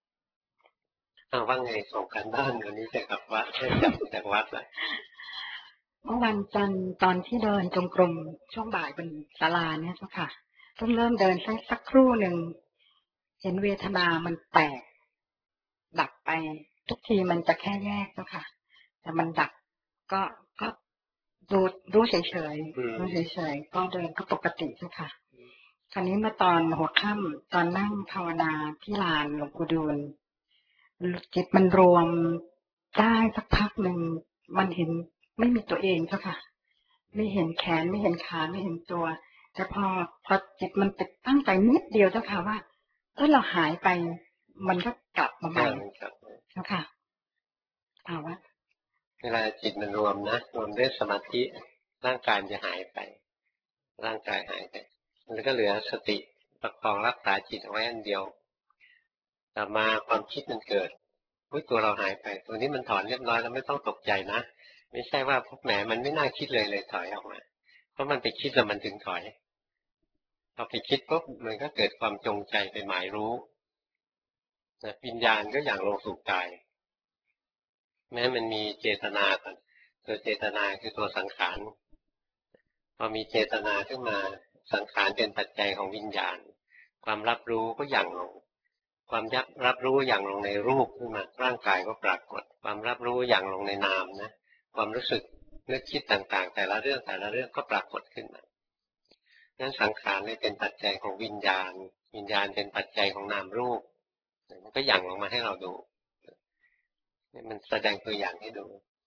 ว่าไงส่งกันบ้านวันนี้จะกลับวัดจากวัดละ
เมื่อวันจันทร์ตอนที่เดินจงกรมช่วงบ่ายบนศาลาเนี่ยเจ้าค่ะเพิ่งเริ่มเดินสักครู่หนึ่งเห็นเวทนามันแตกดับไปทุกทีมันจะแค่แยกเจ้าค่ะแต่มันดับก็รู้เฉยๆรู้เฉยๆก็เดินก็ปกติเจ้าค่ะคราวนี้มาตอนหัวค่ำตอนนั่งภาวนาที่ลานหลวงปู่ดูลจิตมันรวมได้สักพักหนึ่งมันเห็นไม่มีตัวเองเจ้าค่ะไม่เห็นแขนไม่เห็นขาไม่เห็นตัวแต่พอจิตมันติดตั้งใจนิดเดียวเจ้าค่ะว่าเราหายไปมันก็กลับมาใหม่เจ้าค่ะว่า
เวลาจิตมันรวมนะรวมด้วยสมาธิร่างกายจะหายไปร่างกายหายไปแล้วก็เหลือสติประคองรักษาจิตเอาไว้อันเดียวต่อมาความคิดมันเกิดตัวเราหายไปตัวนี้มันถอนเรียบร้อยแล้วไม่ต้องตกใจนะไม่ใช่ว่าพวกแหมมันไม่น่าคิดเลยถอยออกมาเพราะมันไปคิดแล้วมันถึงถอยพอไปคิดปุ๊บมันก็เกิดความจงใจไปหมายรู้วิญญาณก็อย่างลงสู่กายแม้มันมีเจตนาตัวเจตนาคือตัวสังขารพอมีเจตนาขึ้นมาสังขารเป็นปัจจัยของวิญญาณความรับรู้ก็หยั่งลงความรับรู้อย่างลงในรูปขึ้นมาร่างกายก็ปรากฏความรับรู้อย่างลงในนามนะความรู้สึกนึกคิดต่างๆแต่ละเรื่องก็ปรากฏขึ้นมานั้นสังขารเป็นปัจจัยของวิญญาณวิญญาณเป็นปัจจัยของนามรูปมันก็หยั่งลงมาให้เราดูมันแสดงตัวอย่างให้ดู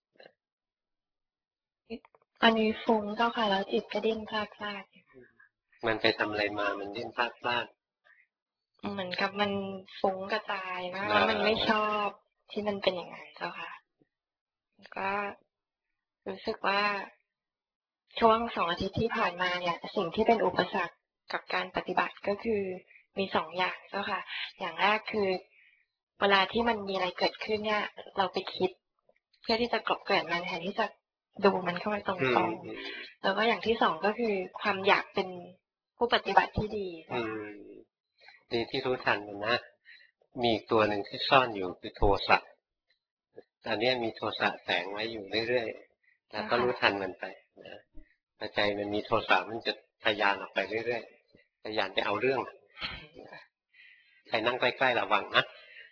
อันนี้ฟุ้งเจ้าค่ะแล้วจิตก็ดิ้นพลาด
มันไปทำอะไรมามันดิ้นพลาด
เหมือนกับมันฟุ้งกระจายนะแล้วมันไม่ชอบที่มันเป็นอย่างนั้นเจ้าค่ะก็รู้สึกว่าช่วง2 อาทิตย์ที่ผ่านมาเนี่ยสิ่งที่เป็นอุปสรรคกับการปฏิบัติก็คือมี2 อย่างเจ้าค่ะอย่างแรกคือเวลาที่มันมีอะไรเกิดขึ้นเนี่ยเราไปคิดเพื่อที่จะกลบเกลื่อนมันแทนที่จะดูมันเข้าไปตรงๆแล้วก็อย่างที่2ก็คือความอยากเป็นผู้ปฏิบัติที่ดี
ดีที่รู้ทันมันนะมีอีกตัวหนึ่งที่ซ่อนอยู่คือโทสะตอนนี้มีโทสะแฝงไว้อยู่เรื่อยๆแล้วก็รู้ทันมันไปนะพอใจมันมีโทสะมันจะทะยานออกไปเรื่อยๆทะยานไปเอาเรื่องใครนั่งใกล้ๆระวังนะ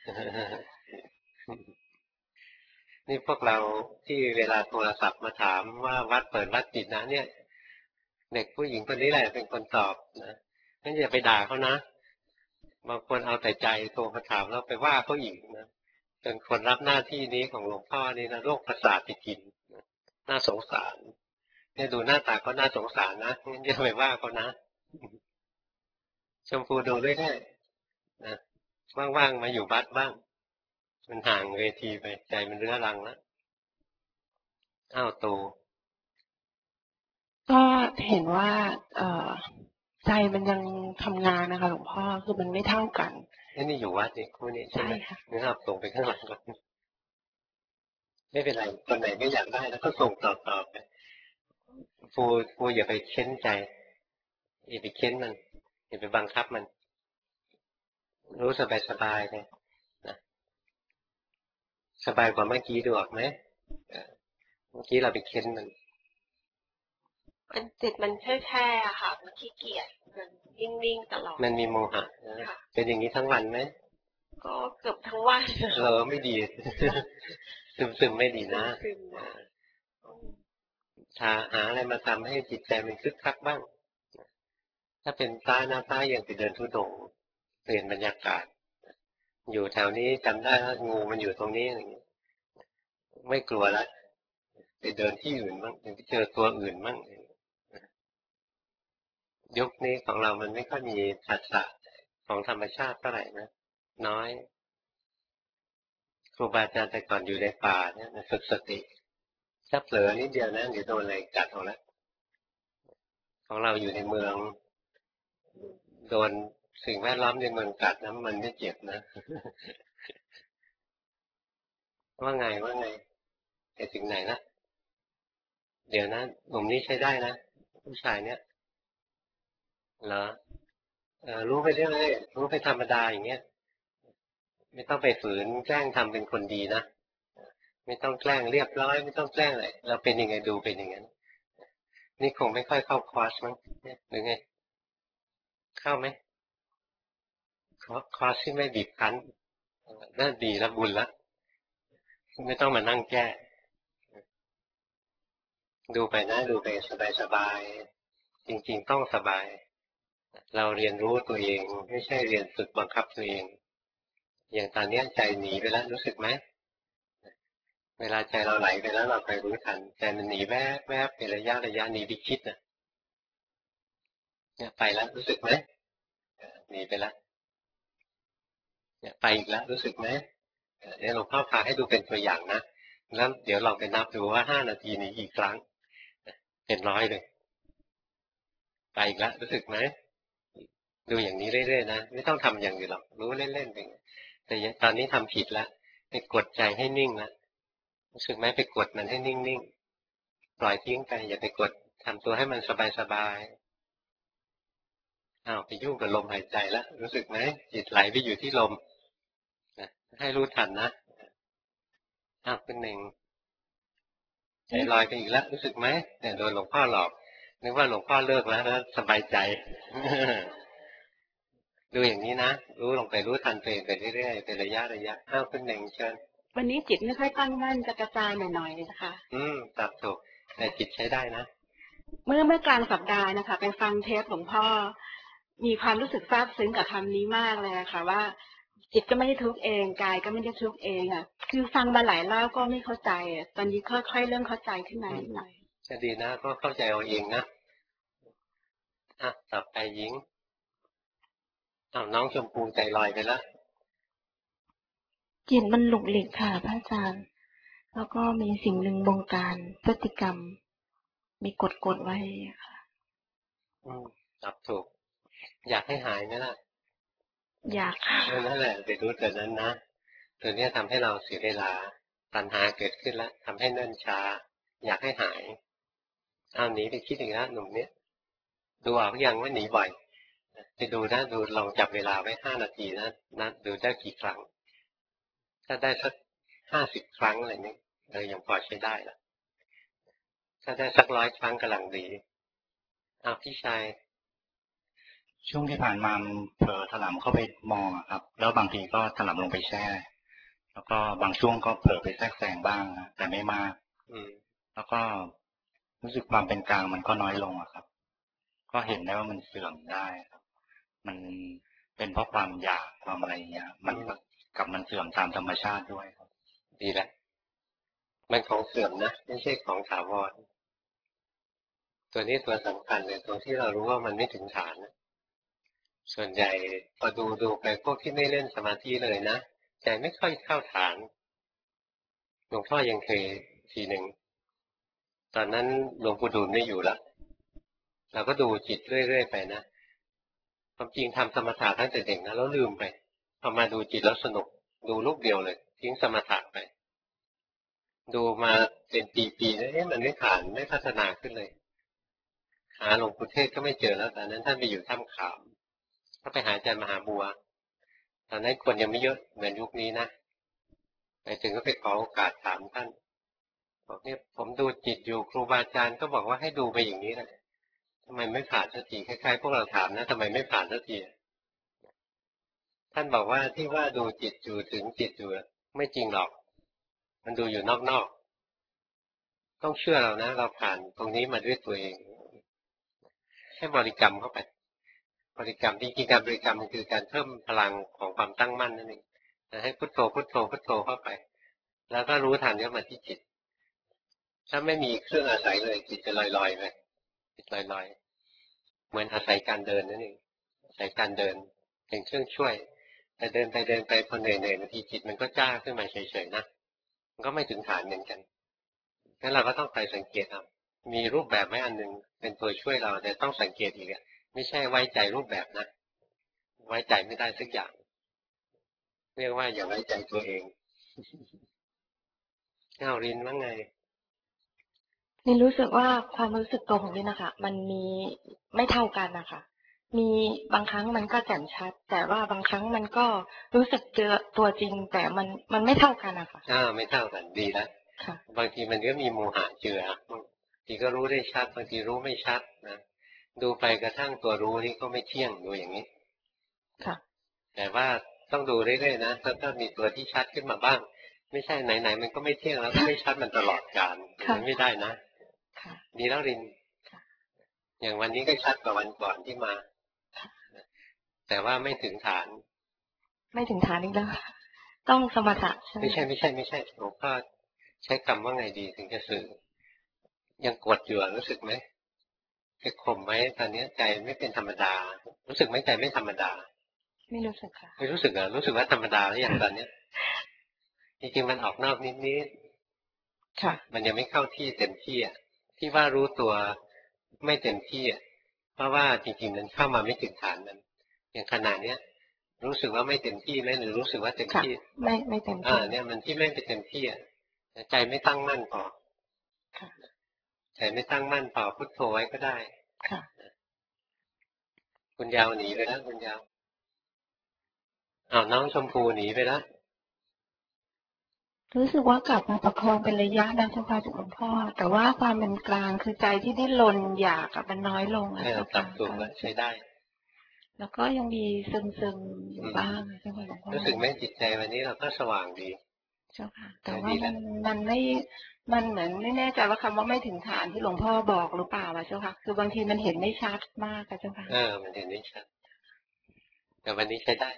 นี่พวกเราที่เวลาโทรศัพท์มาถามว่าวัดเปิดวัดปิดนะเนี่ยเด็กผู้หญิงคนนี้แหละเป็นคนตอบนะงั้นอย่าไปด่าเขานะบางคนเอาแต่ใจโทรมาถามแล้วไปว่าเขาอีกนะจนคนรับหน้าที่นี้ของหลวงพ่อนี่นะโรคประสาทไปกินน่าสงสารเนี่ยดูหน้าตาเขาน่าสงสารนะงั้นอย่าไปว่าเขานะชมพูดูด้วยได้นะว่างๆมาอยู่วัดบ้างมันห่างเวทีไปใจมันเรื้อรังแล้วตู
ก็เห็นว่าใจมันยังทำงานนะคะหลวงพ่อคือมันไม่เท่ากัน
นี่อยู่วัดนี่คู่นี้ใช่ไหมนึกภาพส่งไปข้างหลังก่อนไม่เป็นไรคนไหนไม่อยากได้แล้วก็ส่งต่อไปปูอย่าไปเค้นใจอย่าไปเค้นมันอย่าไปบังคับมันรู้สบายเลยนะสบายกว่าเมื่อกี้ดูออกไหมเมื่อกี้เราไปเค้นมัน
มันจิตมันแช่ๆอะค่ะมันขี้เกียจมันนิ่งๆตลอด
มันมีโมหะนะ
ค่ะ
เป็นอย่างนี้ทั้งวันไหม
ก็เกือบทั้งวัน
ไม่ดี ซึมไม่ดีนะ
ซึมๆอะ
หาอะไรมาทำให้จิตใจมันคึกคักบ้าง ถ้าเป็นพระนะพระอย่างไปเดินธุดงค์เปลี่ยนบรรยากาศ อยู่แถวนี้จำได้ว่างูมันอยู่ตรงนี้อะไรอย่างเงี้ยไม่กลัวละไปเดินที่อื่นบ้างไปเจอตัวอื่นบ้างยุคนี้ของเรามันไม่ค่อยมีผัสสะของธรรมชาติเท่าไหร่นะน้อยครูบาอาจารย์แต่ก่อนอยู่ในป่าเนี่ยฝึกสติถ้าเผลอนิดเดียวนะเดี๋ยวโดนอะไรกัดเอาละของเราอยู่ในเมืองโดนสิ่งแวดล้อมในเมืองกัดนะมันไม่เจ็บนะ ว่าไงไปถึงไหนละเดี๋ยวนะหนุ่มนี้ใช้ได้นะผู้ชายเนี่ยเหรอรู้ไปเรื่อยๆรู้ไปธรรมดาอย่างเงี้ยไม่ต้องไปฝืนแกล้งทำเป็นคนดีนะไม่ต้องแกล้งเรียบร้อยไม่ต้องแกล้งอะไรเราเป็นยังไงดูเป็นอย่างนั้นนี่คงไม่ค่อยเข้าคอร์สมั้งหรือไงเข้าไหมคอร์สที่ไม่บีบคั้นน่าดีแล้วบุญละไม่ต้องมานั่งแก้ดูไปนะดูไปสบายๆจริงๆต้องสบายเราเรียนรู้ตัวเองไม่ใช่เรียนฝึกบังคับตัวเองอย่างตอนนี้ใจหนีไปแล้วรู้สึกไหมเวลาใจเราไหลไปแล้วเราไปรู้ทันใจมันหนีแวบแวบเป็นระยะหนีไปคิดเนี่ยไปแล้วรู้สึกไหมหนีไปแล้วเนี่ยไปอีกแล้วรู้สึกไหมเนี่ยหลวงพ่อพาให้ดูเป็นตัวอย่างนะแล้วเดี๋ยวลองไปนับดูว่า5 นาทีนี้กี่ครั้งเป็นร้อยเลยไปอีกแล้วรู้สึกไหมดูอย่างนี้เรื่อยๆนะไม่ต้องทำอย่างอื่นหรอกรู้เล่นๆไปแต่ตอนนี้ทำผิดแล้วไปกดใจให้นิ่งแล้วรู้สึกไหมไปกดมันให้นิ่งๆปล่อยทิ้งไปอย่าไปกดทำตัวให้มันสบายๆไปยุ่งกับลมหายใจแล้วรู้สึกไหมจิตไหลไปอยู่ที่ลมให้รู้ทันนะเป็นหนึ่งใจลอยไปอีกแล้วรู้สึกไหมเนี่ยโดนหลวงพ่อหลอกนึกว่าหลวงพ่อเลิกแล้วสบายใจ ดูอย่างนี้นะรู้ลงไปรู้ทันตัวเองไปเรื่อยๆเป็นระยะเป็นหนึ่งเชิญ
วันนี้จิตไม่ค่อยตั้งมั่นจะกระจายหน่อยๆนะคะ
ตัดถูกแต่จิตใช้ได้นะ
เมื่อกลางสัปดาห์นะคะไปฟังเทปหลวงพ่อมีความรู้สึกซาบซึ้งกับคำนี้มากเลยค่ะว่าจิตก็ไม่ได้ทุกข์เองกายก็ไม่ได้ทุกข์เองคือฟังมาหลายรอบก็ไม่เข้าใจตอนนี้ค่อยๆเริ่มเข้าใจขึ้นมานิดหน่อย
จะดีนะก็เข้าใจเอาเองนะต่อไปหญิงน้องชมพูใจลอยไปแล้ว
จิตมันหลุกหลิกค่ะพระอาจารย์แล้วก็มีสิ่งหนึ่งบงการพฤติกรรมมีกดไว้ค่ะ
จับถูกอยากให้หายไหมล่ะ
อยากค่ะ
นั่นแหละไปรู้ตัวนั้นนะตัวนี้ทำให้เราเสียเวลาตัณหาเกิดขึ้นแล้วทำให้เนิ่นช้าอยากให้หายหนีไปคิดอีกแล้วหนุ่มเนี้ยดูออกยังว่าหนีบ่อยไปดูนะดูลองจับเวลาไว้5 นาทีนะดูได้กี่ครั้งถ้าได้สัก50 ครั้งอะไรนี้ยังพอใช้ได้ละถ้าได้สัก100 ครั้งกำลังดีพี่ชาย
ช่วงที่ผ่านมาเผลอถลำเข้าไปมองครับแล้วบางทีก็ถลำลงไปแช่แล้วก็บางช่วงก็เผลอไปแทรกแซงบ้างแต่ไม่มากแล้วก็รู้สึกความเป็นกลางมันก็น้อยลงครับก็เห็นได้ว่ามันเสื่อมได้ครับมันเป็นเพราะความอยากความอะไรอย่างเงี้ยมันกับมันเสื่อมตามธรรมชาติด้วยครับ
ดีแล้วมันของเสื่อมนะไม่ใช่ของถาวรตัวนี้ตัวสำคัญเลยตัวที่เรารู้ว่ามันไม่ถึงฐานนะส่วนใหญ่พอดูไปพวกที่ไม่เล่นสมาธิเลยนะใจไม่ค่อยเข้าฐานหลวงพ่อยังเคยทีหนึ่งตอนนั้นหลวงปู่ดูลไม่อยู่แล้วเราก็ดูจิตเรื่อยๆไปนะความจริงทำสมถะตั้งแต่เด็กนะแล้วลืมไปพอมาดูจิตแล้วสนุกดูลูกเดียวเลยทิ้งสมถะไปดูมาเป็นปีๆแล้วมันไม่ผ่านไม่พัฒนาขึ้นเลยหาหลวงปู่เทศก็ไม่เจอแล้วตอนนั้นท่านไปอยู่ถ้ำขามก็ไปหาอาจารย์มหาบัวตอนนั้นคนยังไม่เยอะเหมือนยุคนี้นะไปถึงก็ไปขอโอกาสถามท่านบอกเนี่ยผมดูจิตอยู่ครูบาอาจารย์ก็บอกว่าให้ดูไปอย่างนี้แหละทำไมไม่ผ่านสักทีคล้ายๆพวกเราถามนะทำไมไม่ผ่านสักทีท่านบอกว่าที่ว่าดูจิตอยู่ถึงจิตอยู่ไม่จริงหรอกมันดูอยู่นอกๆต้องเชื่อเรานะเราผ่านตรงนี้มาด้วยตัวเองให้บริกรรมเข้าไปบริกรรมจริงๆการบริกรรมมันคือการเพิ่มพลังของความตั้งมั่นนั่นเองให้พุทโธพุทโธพุทโธเข้าไปแล้วก็รู้ทันเข้ามาที่จิตถ้าไม่มีเครื่องอาศัยเลยจิตจะลอยๆไปจิตลอยๆเหมือนอาศัยการเดินนั่นเองอาศัยการเดินเป็นเครื่องช่วยแต่เดินไปเดินไปพอเหนื่อยๆบางทีจิตมันก็จ้าขึ้นมาเฉยๆนะมันก็ไม่ถึงฐานเหมือนกันงั้นเราก็ต้องไปสังเกตเอามีรูปแบบไว้อันหนึ่งเป็นตัวช่วยเราแต่ต้องสังเกตอีกไม่ใช่ไว้ใจรูปแบบนะไว้ใจไม่ได้สักอย่างเรียกว่าอย่าไว้ใจตัวเองเอารินว่าไง
นี่รู้สึกว่าความรู้สึกตัวของนี่นะคะมันมีไม่เท่ากันนะคะมีบางครั้งมันก็แจ่มชัดแต่ว่าบางครั้งมันก็รู้สึกเจอตัวจริงแต่มันไม่เท่ากันนะคะ
ไม่เท่ากันดีแล้วบางทีมันก็มีโมหะเจือบางทีก็รู้ได้ชัดบางทีรู้ไม่ชัดนะดูไปกระทั่งตัวรู้นี่ก็ไม่เที่ยงดูอย่างนี้
ค่ะ
แต่ว่าต้องดูเรื่อยๆนะถ้ามีตัวที่ชัดขึ้นมาบ้างไม่ใช่ไหนๆมันก็ไม่เที่ยงแล้วก็ไม่ชัดมันตลอดกาลมันไม่ได้นะดีแล้วรินอย่างวันนี้ก็ชัดกว่าวันก่อนที่มาแต่ว่าไม่ถึงฐาน
ไม่ถึงฐานอีกแล้วต้องสมถะใช่ไหม
ไม่ใช่หลวงพ่อใช้คำว่าไงดีถึงจะสื่อยังกดอยู่รู้สึกไหมจะข่มไว้ตอนนี้ใจไม่เป็นธรรมดารู้สึกไหมใจไม่ธรรมดา
ไม่รู้สึกค่ะ
ไม่รู้สึกรู้สึกว่าธรรมดาหรือยังตอนนี้จริงๆมันออกนอกนิดๆค่ะมันยังไม่เข้าที่เต็มที่ที่ว่ารู้ตัวไม่เต็มที่เพราะว่าจริงๆมันเข้ามาไม่ถึงฐานมันอย่างขนาดเนี้ยรู้สึกว่าไม่เต็มที่ไหมหรือรู้สึกว่าเต็มที่
ไม่เต็มที่
เนี่ยมันที่ไม่เป็นเต็มที่ใจไม่ตั้งมั่นพอใจไม่ตั้งมั่นพอพุทโธไว้ก็ได้
ค่ะ
คุณยาวหนีไปแล้วคุณยาวน้องชมพูหนีไปแล้ว
รู้สึกว่ากลับมาประคองเป็นระยะนะเจ้าค่ะหลวงพ่อแต่ว่าความเป็นกลางคือใจที่ดิ้นรนอยากกับมันน้อยลง
เจ้าค่ะถูกแล้วใช้ได้
แล้วก็ยังมีซึมๆอยู่บ้างเจ้าค่ะหลวงพ่อ
รู้สึกไหมจิตใจวันนี้เราก็สว่างดี
เจ้าค่ะแต่ว่ามันไม่มันเหมือนไม่แน่ใจว่าคำว่าไม่ถึงฐานที่หลวงพ่อบอกหรือเปล่าเจ้าค่ะคือบางทีมันเห็นไม่ชัดมากเจ้าค่ะ
มันเห็นไม่ชัดแต่วันนี้ใช้ได้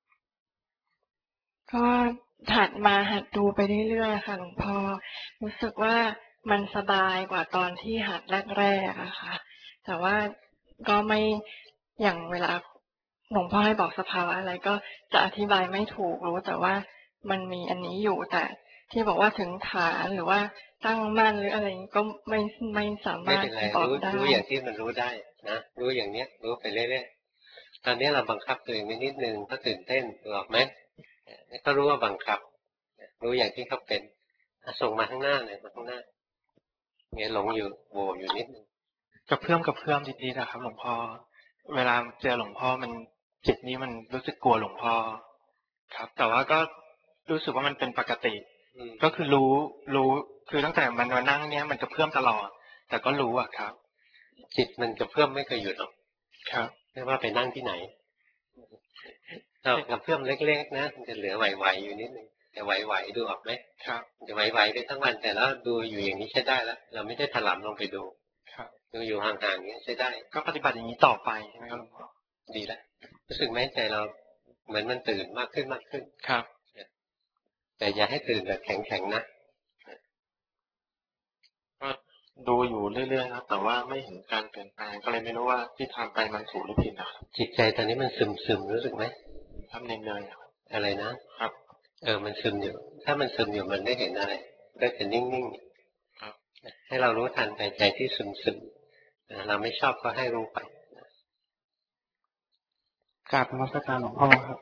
ก็หัดดูไปเรื่อยๆค่ะหลวงพ่อรู้สึกว่ามันสบายกว่าตอนที่หัดแรกๆอะค่ะแต่ว่าก็ไม่อย่างเวลาหลวงพ่อให้บอกสภาวะอะไรก็จะอธิบายไม่ถูกรู้แต่ว่ามันมีอันนี้อยู่แต่ที่บอกว่าถึงฐานหรือว่าตั้งมั่นหรืออะไรก็ไม่สามารถ
บอกได้รู้อย่างที่มันรู้ได้นะรู้อย่างเนี้ยรู้ไปเรื่อยๆตอนนี้เราบังคับตัวเองนิดนึงก็ตื่นเต้นหรอกไหมก็รู้ว่าบังคับรู้อย่างที่เขาเป็นส่งมาข้างหน้าเลยมาข้างหน้าเนี่ยหลงอยู่โวอยู่นิดนึง
กับเพื่อมดีๆนะครับหลวงพ่อเวลาเจอหลวงพ่อมันจิตนี้มันรู้สึกกลัวหลวงพ่อครับแต่ว่าก็รู้สึกว่ามันเป็นปกติก็คือรู้คือตั้งแต่มันมานั่งเนี้ยมันจะเพื่อมตลอดแต่ก็รู้อะครับ
จิตมันจะเพื่อมไม่เคยหยุดหรอก
ครับ
ไม่ว่าไปนั่งที่ไหนเรากับเพื่อมเล็กๆนะมันจะเหลือไหวๆอยู่นิดนึงแต่ไหวๆดูออกไหม
ครับ
จะไหวๆไปทั้งวันแต่แล้วดูอยู่อย่างนี้ใช้ได้แล้วเราไม่ได้ถลำลงไปดู
ครับ
ดูอยู่ห่างๆนี้ใช้ได้
ก็ปฏิบัติอย่างนี้ต่อไปใช่ไหมครับหลวงพ่อ
ดีแล้วรู้สึกไหมใจเราเหมือนมันตื่นมากขึ้น
ครับ
แต่อย่าให้ตื่นแบบแข็งๆนะ
ก็ดูอยู่เรื่อยๆครับแต่ว่าไม่เห็นการเปลี่ยนแปลงก็เลยไม่รู้ว่าที่ทำไปมันถูกหรือผิดนะครับ
จิตใจตอนนี้มันซึมรู้สึกไหม
ทำเนื่อย
ๆอะไรนะครับมันซึมอยู่ถ้ามันซึมอยู่มันไม่เห็นอะไรก็จะนิ่งๆครับให้เรารู้ทันใจที่ซึมเราไม่ชอบก็ให้รู้ไป
กราบนมัสการหลวงพ่อครับ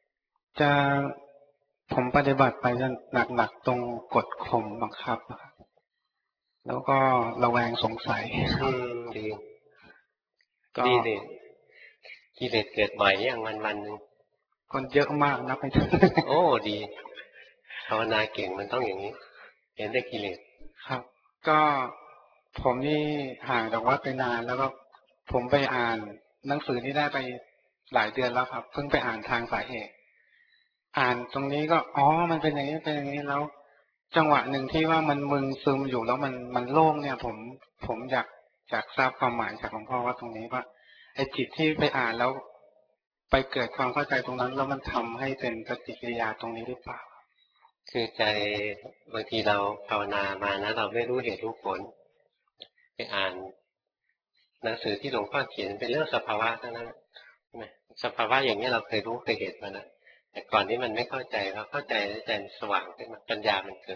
ผมปฏิบัติไปจะหนักตรงกดข่มบังคับแล้วก็ระแวงสงสัย
ดีดิกิเลสเกิดบ่อยอย่างวันหนึ่ง
คนเยอะมากนับไม่ถ้วน
โอ้ดีภาวนาเก่งมันต้องอย่างนี้เห็นได้กิเลส
ครับก็ผมนี่ห่างจากวัดไปนานแล้วก็ผมไปอ่านหนังสือนี้ได้ไปหลายเดือนแล้วครับเพิ่งไปอ่านทางสาเหตุอ่านตรงนี้ก็อ๋อมันเป็นอย่างนี้เป็นอย่างนี้แล้ว จังหวะหนึ่งที่ว่ามันมึนซึมอยู่แล้วมันโล่งเนี่ยผมอยากทราบความหมายจากหลวงพ่อว่าตรงนี้ว่าไอ้จิตที่ไปอ่านแล้วไปเกิดความเข้าใจตรงนั้นแล้วมันทำให้เป็นปฏิกิริยาตรงนี้หรือเปล่า
คือใจบางทีเราภาวนามานะเราไม่รู้เหตุรู้ผลไปอ่านหนังสือที่หลวงพ่อเขียนเป็นเรื่องสภาวะทั้งนั้นสภาวะอย่างนี้เราเคยรู้เคยเห็นมานะแต่ก่อนนี้มันไม่เข้าใจเราเข้าใจแล้วใจมันสว่างขึ้นมาปัญญามันเกิด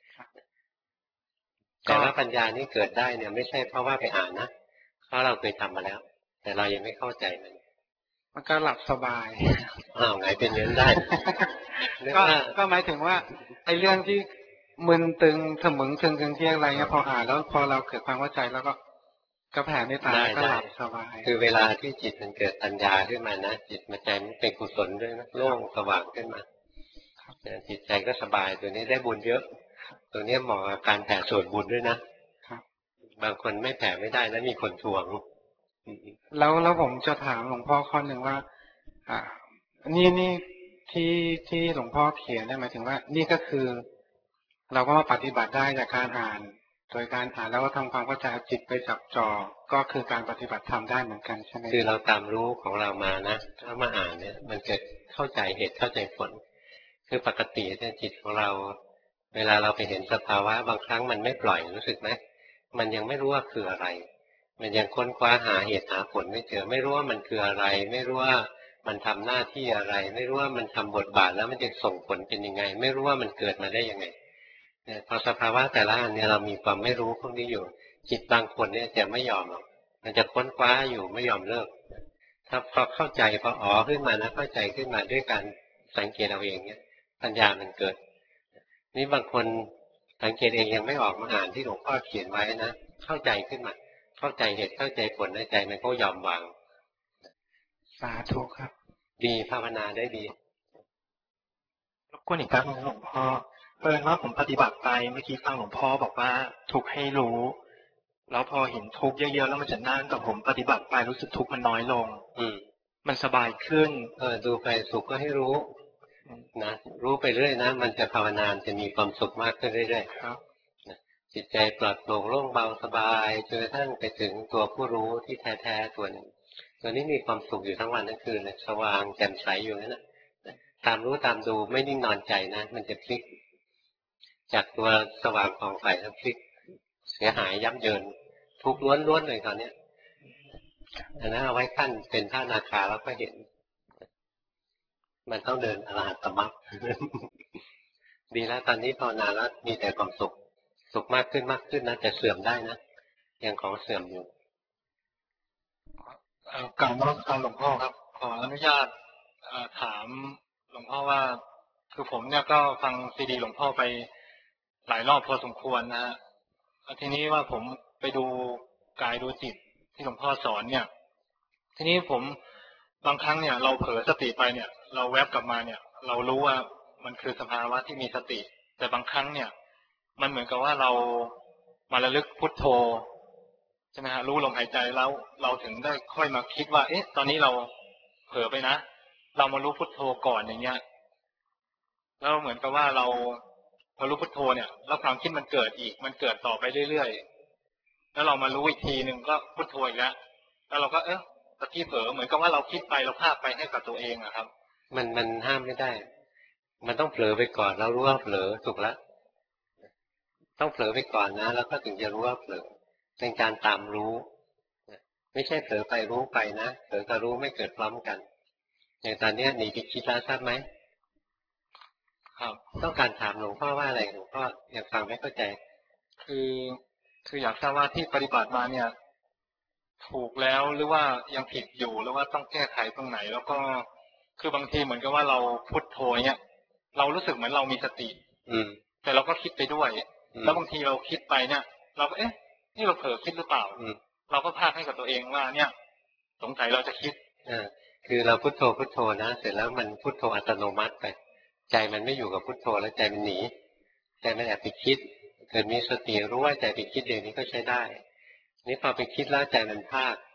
แต่ว่าปัญญานี่เกิดได้เนี่ยไม่ใช่เพราะว่าไปอ่านนะเพราะเราเคยทำมาแล้ว แต่เรายังไม่เข้าใจมัน
ก็หลับสบาย
ไงเป็นอย่างนั้นได้
ก็หมายถึงว่าไอ้เรื่องที่มึนตึงสมึงตึงตึงเที่ยงอะไรเงี้ยพออ่านแล้วพอเราเกิดความเข้าใจแล้วก็แผ่เมตตาก็หลับสบาย
คือเวลาที่จิตมันเกิดปัญญาขึ้นมานะจิตมันใจมันเป็นกุศลด้วยนะโล่งสว่างขึ้นมาจิตใจก็สบายตัวนี้ได้บุญเยอะตัวนี้เหมาะกับการแผ่ส่วนบุญด้วยนะบางคนไม่แผ่ไม่ได้นะมีคนทวง
แล้วผมจะถามหลวงพ่อข้อหนึ่งว่านี่ที่หลวงพ่อเขียนได้หมายถึงว่านี่ก็คือเราก็มาปฏิบัติได้จากการอ่านโดยการอ่านแล้วก็ทำความเข้าใจจิตไปจับจ่อก็คือการปฏิบัติทำได้เหมือนกันใช่ไหม
คือเราตามรู้ของเรามานะถ้ามาอ่านเนี่ยมันเกิดเข้าใจเหตุเข้าใจผลคือปกติเนี่ยจิตของเราเวลาเราไปเห็นสภาวะบางครั้งมันไม่ปล่อยรู้สึกไหมมันยังไม่รู้ว่าคืออะไรมันยังค้นคว้าหาเหตุหาผลไม่เจอไม่รู้ว่ามันคืออะไรไม่รู้ว่ามันทำหน้าที่อะไรไม่รู้ว่ามันทำบทบาทแล้วมันจะส่งผลเป็นยังไงไม่รู้ว่ามันเกิดมาได้ยังไงเนี่ยพอสภาวะแต่ละอันเนี่ยเรามีความไม่รู้พวกนี้อยู่จิตบางคนเนี่ยจะไม่ยอมหรอกมันจะค้นคว้าอยู่ไม่ยอมเลิกถ้าพอเข้าใจพออ๋อขึ้นมานะเข้าใจขึ้นมาด้วยการสังเกตเอาเองเนี่ยปัญญามันเกิดนี่บางคนสังเกตเองยังไม่ออกมาอ่านที่หลวงพ่อเขียนไว้นะเข้าใจขึ้นมาเข้าใจเหตุเข้าใจผลในใจมันก็ยอมวาง
สาธุครับ
ดีภาวนาได้ดี
รบกวนอีกครั้งหลวงพ่อเพิ่งว่าผมปฏิบัติไปเมื่อกี้ฟังหลวงพ่อบอกว่าทุกข์ให้รู้แล้วพอเห็นทุกข์เยอะๆแล้วมันจะนั่งแต่ผมปฏิบัติไปรู้สึกทุกข์มันน้อยลงมันสบายขึ้น
ดูไปสุขก็ให้รู้นะรู้ไปเรื่อยนะมันจะภาวนาจะมีความสุขมากขึ้นเรื่อยๆครับจิตใจปลอดโปร่งโล่งเบาสบายจนกระทั่งไปถึงตัวผู้รู้ที่แท้ๆตัวนึงตัวนี้มีความสุขอยู่ทั้งวันทั้งคืนเลยสว่างแจ่มใสอยู่นั่นแหละตามรู้ตามดูไม่นิ่งนอนใจนะมันจะพลิกจากตัวสว่างผ่องใสแล้วพลิกเสียหายยับเยินทุกข์ล้วนๆเลยตอนนี้อันนั้นเอาไว้ขั้นเป็นพระอนาคาแล้วก็เห็นมันต้องเดินอรหัตตมรรคดีแล้วตอนนี้ภาวนาแล้วมีแต่ความสุขสุขมากขึ้นมากขึ้นนะแต่เสื่อมได้นะยังของเสื่อมอยู่
กล่าวนมัสการหลวงพ่อครับขออนุญาตถามหลวงพ่อว่าคือผมเนี่ยก็ฟังซีดีหลวงพ่อไปหลายรอบพอสมควรนะฮะทีนี้ว่าผมไปดูกายดูจิตที่หลวงพ่อสอนเนี่ยทีนี้ผมบางครั้งเนี่ยเราเผลอสติไปเนี่ยเราแวบกลับมาเนี่ยเรารู้ว่ามันคือสภาวะที่มีสติแต่บางครั้งเนี่ยมันเหมือนกับว่าเรามาระลึกพุทโธใช่ไหมฮะรู้ลมหายใจแล้วเราถึงได้ค่อยมาคิดว่าเอ๊ะตอนนี้เราเผลอไปนะเรามารู้พุทโธก่อนอย่างเงี้ยแล้วเหมือนกับว่าเราพอรู้พุทโธเนี่ยแล้วความคิดมันเกิดอีกมันเกิดต่อไปเรื่อยๆแล้วเรามารู้อีกทีหนึ่งก็พุทโธอีกแล้วเราก็ตะกี้เผลอเหมือนกับว่าเราคิดไปเราพาดไปให้กับตัวเองอะครับ
มันห้ามไม่ได้มันต้องเผลอไปก่อนเรารู้ว่าเผลอถูกแล้วต้องเผลอไปก่อนนะแล้วก็ถึงจะรู้ว่าเผลอเป็นการตามรู้ไม่ใช่เผลอไปรู้ไปนะเผลอกับรู้ไม่เกิดพร้อมกันอย่างตอนนี้หนีไปคิดแล้วทราบไหม
ครับ
ต้องการถามหลวงพ่อว่าอะไรหลวงพ่ออยากฟังไม่เข้าใจ
คืออยากทราบว่าที่ปฏิบัติมาเนี่ยถูกแล้วหรือว่ายังผิดอยู่หรือว่าต้องแก้ไขตรงไหนแล้วก็คือบางทีเหมือนกับว่าเราพุทโธเนี่ยเรารู้สึกเหมือนเรามีสติแต่เราก็คิดไปด้วยแล้วบางทีเราคิดไปเนี่ยเราก็นี่เราเผลอคิดหรือเปล่าเราก็พาดให้กับตัวเองว่าเนี่ยสงสัยเราจะคิด
คือเราพุทโธพุทโธนะเสร็จแล้วมันพุทโธอัตโนมัติไปใจมันไม่อยู่กับพุทโธแล้วใจมันหนีใจมันแอบไปคิดเกิดมีสติรู้ว่าใจไปคิดเองนี้ก็ใช้ได้นี่พอไปคิดแล้วใจมันพลาด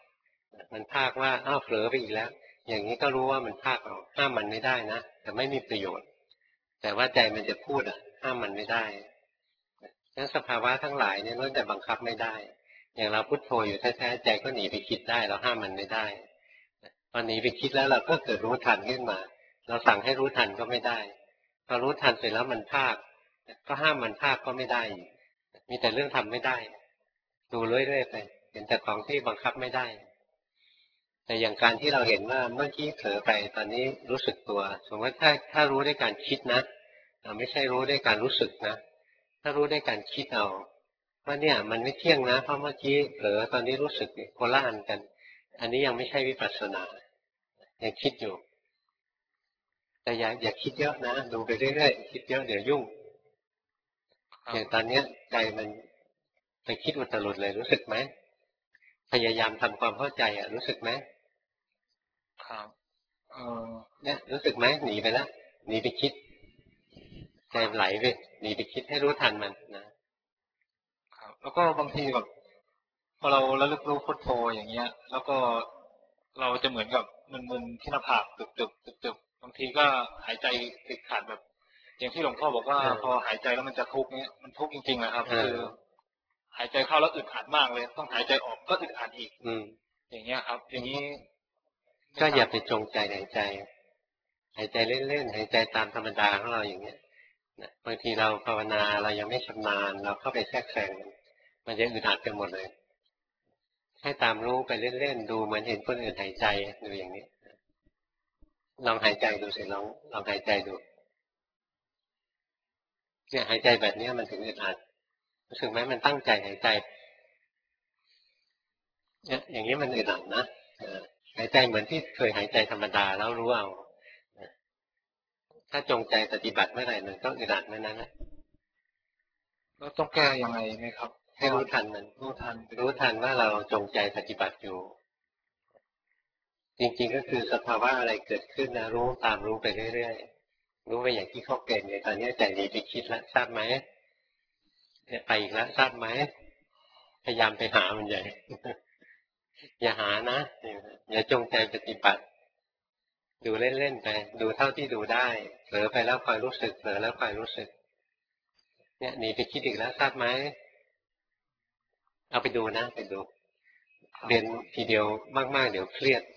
มันภาคว่าอ้าวเผลอไปอีกแล้วอย่างนี้ก็รู้ว่ามันภาคเอาห้ามมันไม่ได้นะแต่ไม่มีประโยชน์แต่ว่าใจมันจะพูดห้ามมันไม่ได้งั้นสภาวะทั้งหลายเนี่ยล้วนแต่บังคับไม่ได้อย่างเราพุทโธอยู่แท้ๆใจก็หนีไปคิดได้เราห้ามมันไม่ได้พอหนีไปคิดแล้วเราก็เกิดรู้ทันขึ้นมาเราสั่งให้รู้ทันก็ไม่ได้พอรู้ทันเสร็จแล้วมันภาคก็ห้ามมันภาคก็ไม่ได้มีแต่เรื่องทำไม่ได้ดูเรื่อยๆไปเห็นแต่ของที่บังคับไม่ได้แต่อย่างการที่เราเห็นว่าเมื่อกี้เผลอไปตอนนี้รู้สึกตัวสมมติถ้ารู้ด้วยการคิดนะไม่ใช่รู้ด้วยการรู้สึกนะถ้ารู้ด้วยการคิดเอาว่าเนี่ยมันไม่เที่ยงนะเพราะเมื่อกี้เผลอตอนนี้รู้สึกโคละอันกันอันนี้ยังไม่ใช่วิปัสสนายังคิดอยู่แต่อย่าคิดเยอะนะดูไปเรื่อยๆคิดเยอะเดี๋ยวยุ่งอย่างตอนนี้ใจมันไปคิดอุตรุดเลยรู้สึกไหมพยายามทำความเข้าใจรู้สึกไหม
ครับ
เนี่ยรู้สึกไหมหนีไปแล้วหนีไปคิดใจไหลไปหนีไปคิดให้รู้ทันมันนะครับ
แล้วก็บางทีแบบพอเราระลึกรู้พุทโธอย่างเงี้ยแล้วก็เราจะเหมือนกับมึนๆที่หน้าผากตึบๆบางทีก็หายใจติดขัดแบบอย่างที่หลวงพ่อบอกว่าพอหายใจแล้วมันจะทุกข์เนี้ยมันทุกข์จริงๆนะครับคือหายใจเข้าแล้วอึดอัดมากเลยต้องหายใจออกก็อึดอัดอีกอย่างเงี้ยครับอย่างนี้
ก็อย่าไปจงใจหายใจเล่นๆหายใจตามธรรมดาของเราอย่างเงี้ยบางทีเราภาวนาเรายังไม่ชำนาญเราเข้าไปแทรกแซงมันจะอึดอัดกันหมดเลยให้ตามรู้ไปเล่นๆดูเหมือนเห็นคนอื่นหายใจดูอย่างนี้ลองหายใจดูสิลองหายใจดูเนี่ยหายใจแบบนี้มันถึงอึดอัดรู้สึกไหมมันตั้งใจหายใจเนี่ยอย่างนี้มันอึดอัดนะหายใจเหมือนที่เคยหายใจธรรมดาแล้วรู้เอาถ้าจงใจปฏิบัติเมื่อไหร่มันก็อึดอัดเมื่อนั้นนะ
แล้วต้องแก้ยังไงไหมครับ
ให้รู้ทันมันรู้ทันว่าเราจงใจปฏิบัติอยู่จริงๆก็คือสภาวะอะไรเกิดขึ้นนะรู้ตามรู้ไปเรื่อยๆรู้ไปอย่างที่เขาเป็นเลยตอนนี้ใจหนีไปคิดแล้วทราบไหมเนี่ยไปอีกแล้วทราบไหมพยายามไปหามันใหญ่ อย่าหานะอย่าจงใจปฏิบัติดูเล่นๆไปดูเท่าที่ดูได้เผลอไปแล้วคอยรู้สึกเผลอแล้วคอยรู้สึกเนี่ยหนีไปคิดอีกแล้วทราบไหมเอาไปดูนะไปดูเรียนทีเดียวมากๆเดี๋ยวเครียด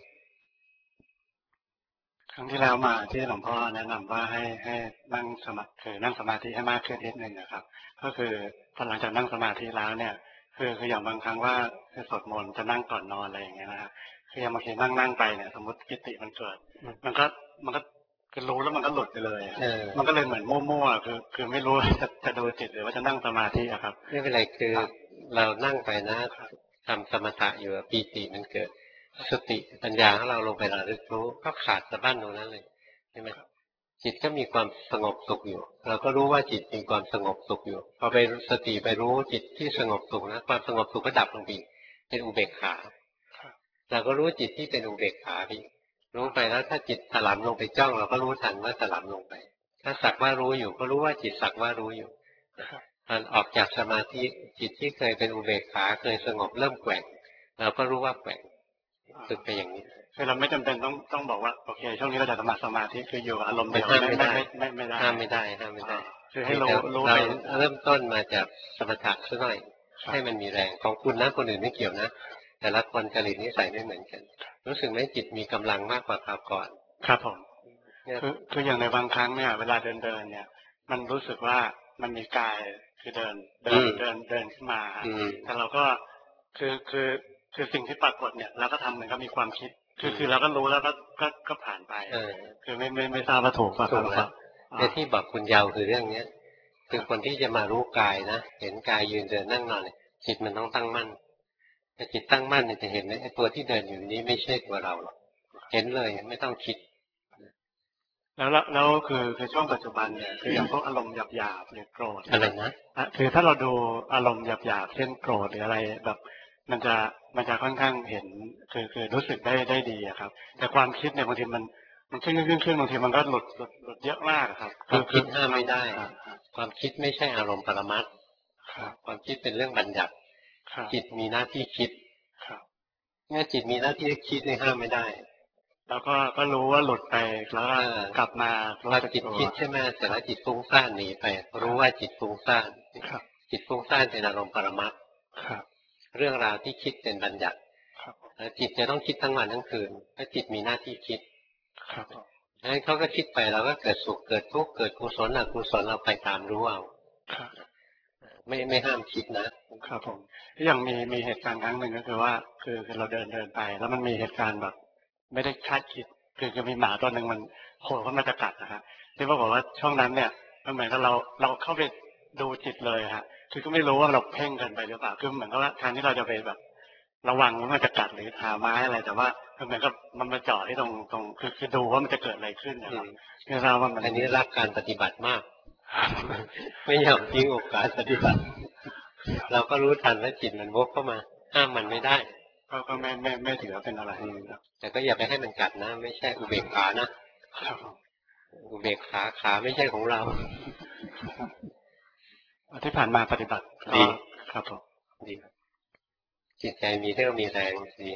ครั้งที่แล้วมาที่หลวงพ่อแนะนำว่าให้นั่งสมาธินั่งสมาธิให้มากขึ้นนิดนึงนะครับก็คือพอหลังจากนั่งสมาธิแล้วเนี่ยคืออย่างบางครั้งว่าคือสวดมนต์จะนั่งก่อนนอนอะไรอย่างเงี้ยนะคืออย่างบางทีนั่งไปเนี่ยสมมติกิติมันเกิดมันก็คือรู้แล้วมันก็หลุดไปเลยมันก็เลยเหมือนมั่วๆคือไม่รู้จะดูจิตหรือว่าจะนั่งสมาธิอะครับ
ไม่เป็นไรคือเรานั่งไปนะทำสมถะอยู่ปีติมันเกิดสติปัญญาของเราลงไประลึกรู้ก็ขาดสะบั้นตรงนั้นเลยใช่ไหมจิตก็มีความสงบสุขอยู่เราก็รู้ว่าจิตมีความสงบสุขอยู่พอไปสติไปรู้จิตที่สงบสุขนะความสงบสุขก็ดับลงไปเป็นอุเบกขาเราก็รู้จิตที่เป็นอุเบกขาไปรู้ไปแล้วถ้าจิตถลำลงไปจ้องเราก็รู้ทันว่าถลำลงไปถ้าสักว่ารู้อยู่ก็รู้ว่าจิตสักว่ารู้อยู่ตอนออกจากสมาธิจิตที่เคยเป็นอุเบกขาเคยสงบเริ่มแกว่งเราก็รู้ว่าแกว่งฝึกไปอย่างนี้
คือเราไม่จำเป็นต้องบอกว่าโอเคช่วงนี้เราจะสมาธิคืออยู่อารมณ์เดียวไม่ได้
ห้ามไม่ได้
คือให้รู้
ไปเริ่มต้นมาจากสมถะซะหน่อยให้มันมีแรงของคุณนะคนอื่นไม่เกี่ยวนะแต่ละคนจริตนิสัยไม่เหมือนกันรู้สึกไหมจิตมีกำลังมากกว่าคราวก่อน
ครับผมคืออย่างในบางครั้งเนี่ยเวลาเดินเนี่ยมันรู้สึกว่ามันมีกายคือเดินขึ้นมาแต่เราก็คือสิ่งที่ปรากฏเนี่ยเราก็ทำเหมือนกับมีความคิดคือเราก็รู้แล้วก็ผ่านไปคือไม่ทราบว่าถูกป่ะครับ
แต่ที่บอกคุณยาวคือเรื่องเนี้ยคือคนที่จะมารู้กายนะเห็นกายยืนเดินนั่งนอนจิตมันต้องตั้งมั่นถ้าจิตตั้งมั่นเนี่ยจะเห็นไอ้ตัวที่เดินอยู่นี้ไม่ใช่ตัวเราหรอกเห็นเลยไม่ต้องคิด
แล้วคือช่วงปัจจุบันเนี่ยคืออย่างพวกอารมณ์หยาบๆหรือโกรธ
อะไรนะ
คือถ้าเราดูอารมณ์หยาบๆเช่นโกรธหรืออะไรแบบมันจะค่อนข้างเห็นคือรู้สึกได้ดีอะครับแต่ความคิดเนี่ยบางทีมันขึ้นบางทีมันก็หลุดเยอะมากครับ
ความคิดห้ามไม่ได้ความคิดไม่ใช่อารมณ์ปรมัตถ์ความคิดเป็นเรื่องบัญญัติจิตมีหน้าที่คิดงั้นจิตมีหน้าที่คิดในห้ามไม่ได้
แล้วก็รู้ว่าหลุดไปแล้วก็กลับมา
พอจิตคิดใช่ไหมเสร็จแล้วจิตฟุ้งซ่านหนีไปรู้ว่าจิตฟุ้งซ่านจิตฟุ้งซ่านเป็นอารมณ์ปรมัตถ์เรื่องราวที่คิดเป็นบัญญัติแล้วจิตจะต้องคิดทั้งวันทั้งคืนถ้าจิตมีหน้าที่คิดงั้นเขาก็คิดไปเราก็เกิดสุขเกิดทุกข์เกิดกุศลอกุศลเราไปตามรู้เอาไม่ห้ามคิดนะครับ
ผมอย่างมีเหตุการณ์ครั้งหนึ่งก็คือว่าคือเราเดินไปแล้วมันมีเหตุการณ์แบบไม่ได้คาดคิดคือจะมีหมาตัวหนึ่งมันโผล่ขึ้นมาจะกัดนะฮะที่บอกว่าช่วงนั้นเนี่ยมันเหมือนกับเราเข้าไปดูจิตเลยฮะคือก็ไม่รู้ว่าเราเพ่งกันไปหรือเปล่าคือเหมือนกับว่าทางที่เราจะไปแบบระวังว่ามันจะกัดหรือหาไม้อะไรแต่ว่าเหมือนกับมันมาเจาะที่ตรงคือดูว่ามันจะเกิดอะไรขึ้นนะครับคือเราว่ามัน
อันนี้รักการปฏิบัติมาก ไม่ยอมทิ้งโอกาสปฏิบัติเราก็รู้ทันว่าจิตมันวกเข้ามาห้ามมันไม่ได้
ก็ไม่ถือว่าเป็นอะไร
แต่ก็อย่าไปให้มันกัดนะไม่ใช่อุเบกขานะอุเบกขาไม่ใช่ของเรา
ที่ผ่านมาปฏิบัติ
ดี
ครับผม
ดีจิตใจมีเรี่ยวมีแรงดี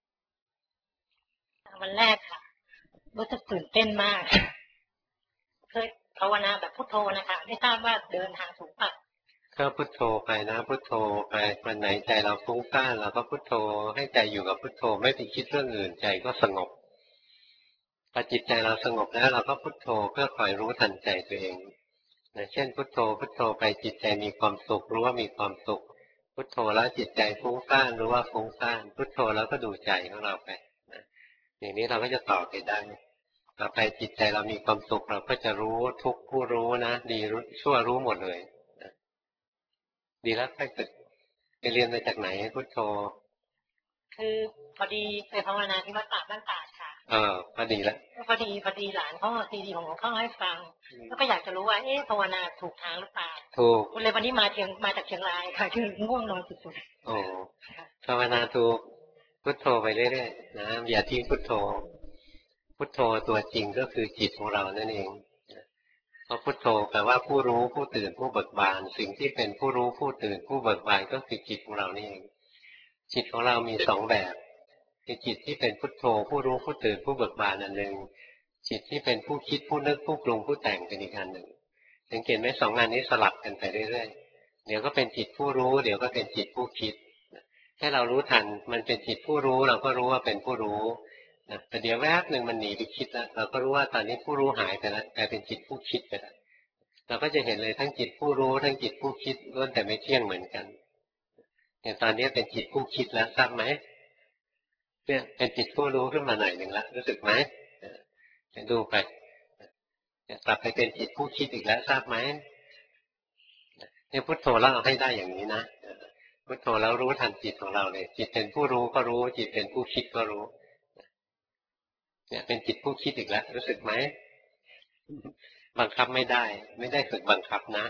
วันแรกค่ะรู้สึกตื่นเต้นมากเคยภาวนาแบบพุทโธนะคะไม่ทราบว่าเดินทางถูกปะ
ก็พุทโธไปนะพุทโธไปวันไหนใจเราฟุ้งซ่านเราก็พุทโธให้ใจอยู่กับพุทโธไม่ไปคิดเรื่องอื่นใจก็สงบพอจิตใจเราสงบแล้วเราก็พุทโธเพื่อคอยรู้ทันใจตัวเองเช่นพุทโธพุทโธไปจิตใจมีความสุขรู้ว่ามีความสุขพุทโธแล้วจิตใจฟุ้งซ่านรู้ว่าฟุ้งซ่านพุทโธแล้วก็ดูใจของเราไปอย่างนี้เราก็จะต่อไปได้ต่อไปจิตใจเรามีความสุขเราก็จะรู้ทุกผู้รู้นะดีชั่วรู้หมดเลยดีแล้วไปฝึกไปเรียนมาจากไหนพุทโธ
คือพอดีไปภาวนาที่วัดป่าบ้านตาดค่ะ
พอดีแล้ว
พอดีหลานเขาซีดีของหลวงพ่อให้ฟังแล้วก็อยากจะรู้ว่าภาวนาถูกทางหรือเปล่า
ถูก
เลยวันนี้มาจากเชียงรายค่ะคือง่วงนอนสุด
ๆโอ้ภาวนาถูกพุทโธไปเรื่อยๆนะอย่าทิ้งพุทโธพุทโธตัวจริงก็คือจิตของเรานั่นเองเพราะพุทโธแปลว่าผู้รู้ผู้ตื่นผู้เบิกบานสิ่งที่เป็นผู้รู้ผู้ตื่นผู้เบิกบานก็คือจิตของเรานี่เองจิตของเรามีสองแบบคือจิตที่เป็นพุทโธผู้รู้ผู้ตื่นผู้เบิกบานอันหนึ่งจิตที่เป็นผู้คิดผู้นึกผู้ปรุงผู้แต่งเป็นอีกอันหนึ่งสังเกตไหมสองอันนี้สลับกันไปเรื่อยๆเดี๋ยวก็เป็นจิตผู้รู้เดี๋ยวก็เป็นจิตผู้คิดให้เรารู้ทันมันเป็นจิตผู้รู้เราก็รู้ว่าเป็นผู้รู้แต่เดี๋ยวแวบหนึ่งมันหนีไปคิดแล้วเราก็รู้ว่าตอนนี้ผู้รู้หายไปแล้วกลายเป็นจิตผู้คิดไปแล้วเราก็จะเห็นเลยทั้งจิตผู้รู้ทั้งจิตผู้คิดล้วนแต่ไม่เที่ยงเหมือนกันอย่างตอนนี้เป็นจิตผู้คิดแล้วทราบไหมเนี่ยเป็นจิตผู้รู้ขึ้นมาหน่อยหนึ่งแล้วรู้สึกไหมดูไปกลับไปเป็นจิตผู้คิดอีกแล้วทราบไหมเนี่ยพุทโธแล้วเราให้ได้อย่างนี้นะพุทโธแล้วรู้ทันจิตของเราเลยจิตเป็นผู้รู้ก็รู้จิตเป็นผู้คิดก็รู้เนี่ยเป็นจิตผู้คิดอีกแล้วรู้สึกไหมบังคับไม่ได้ฝึกบังคับนะ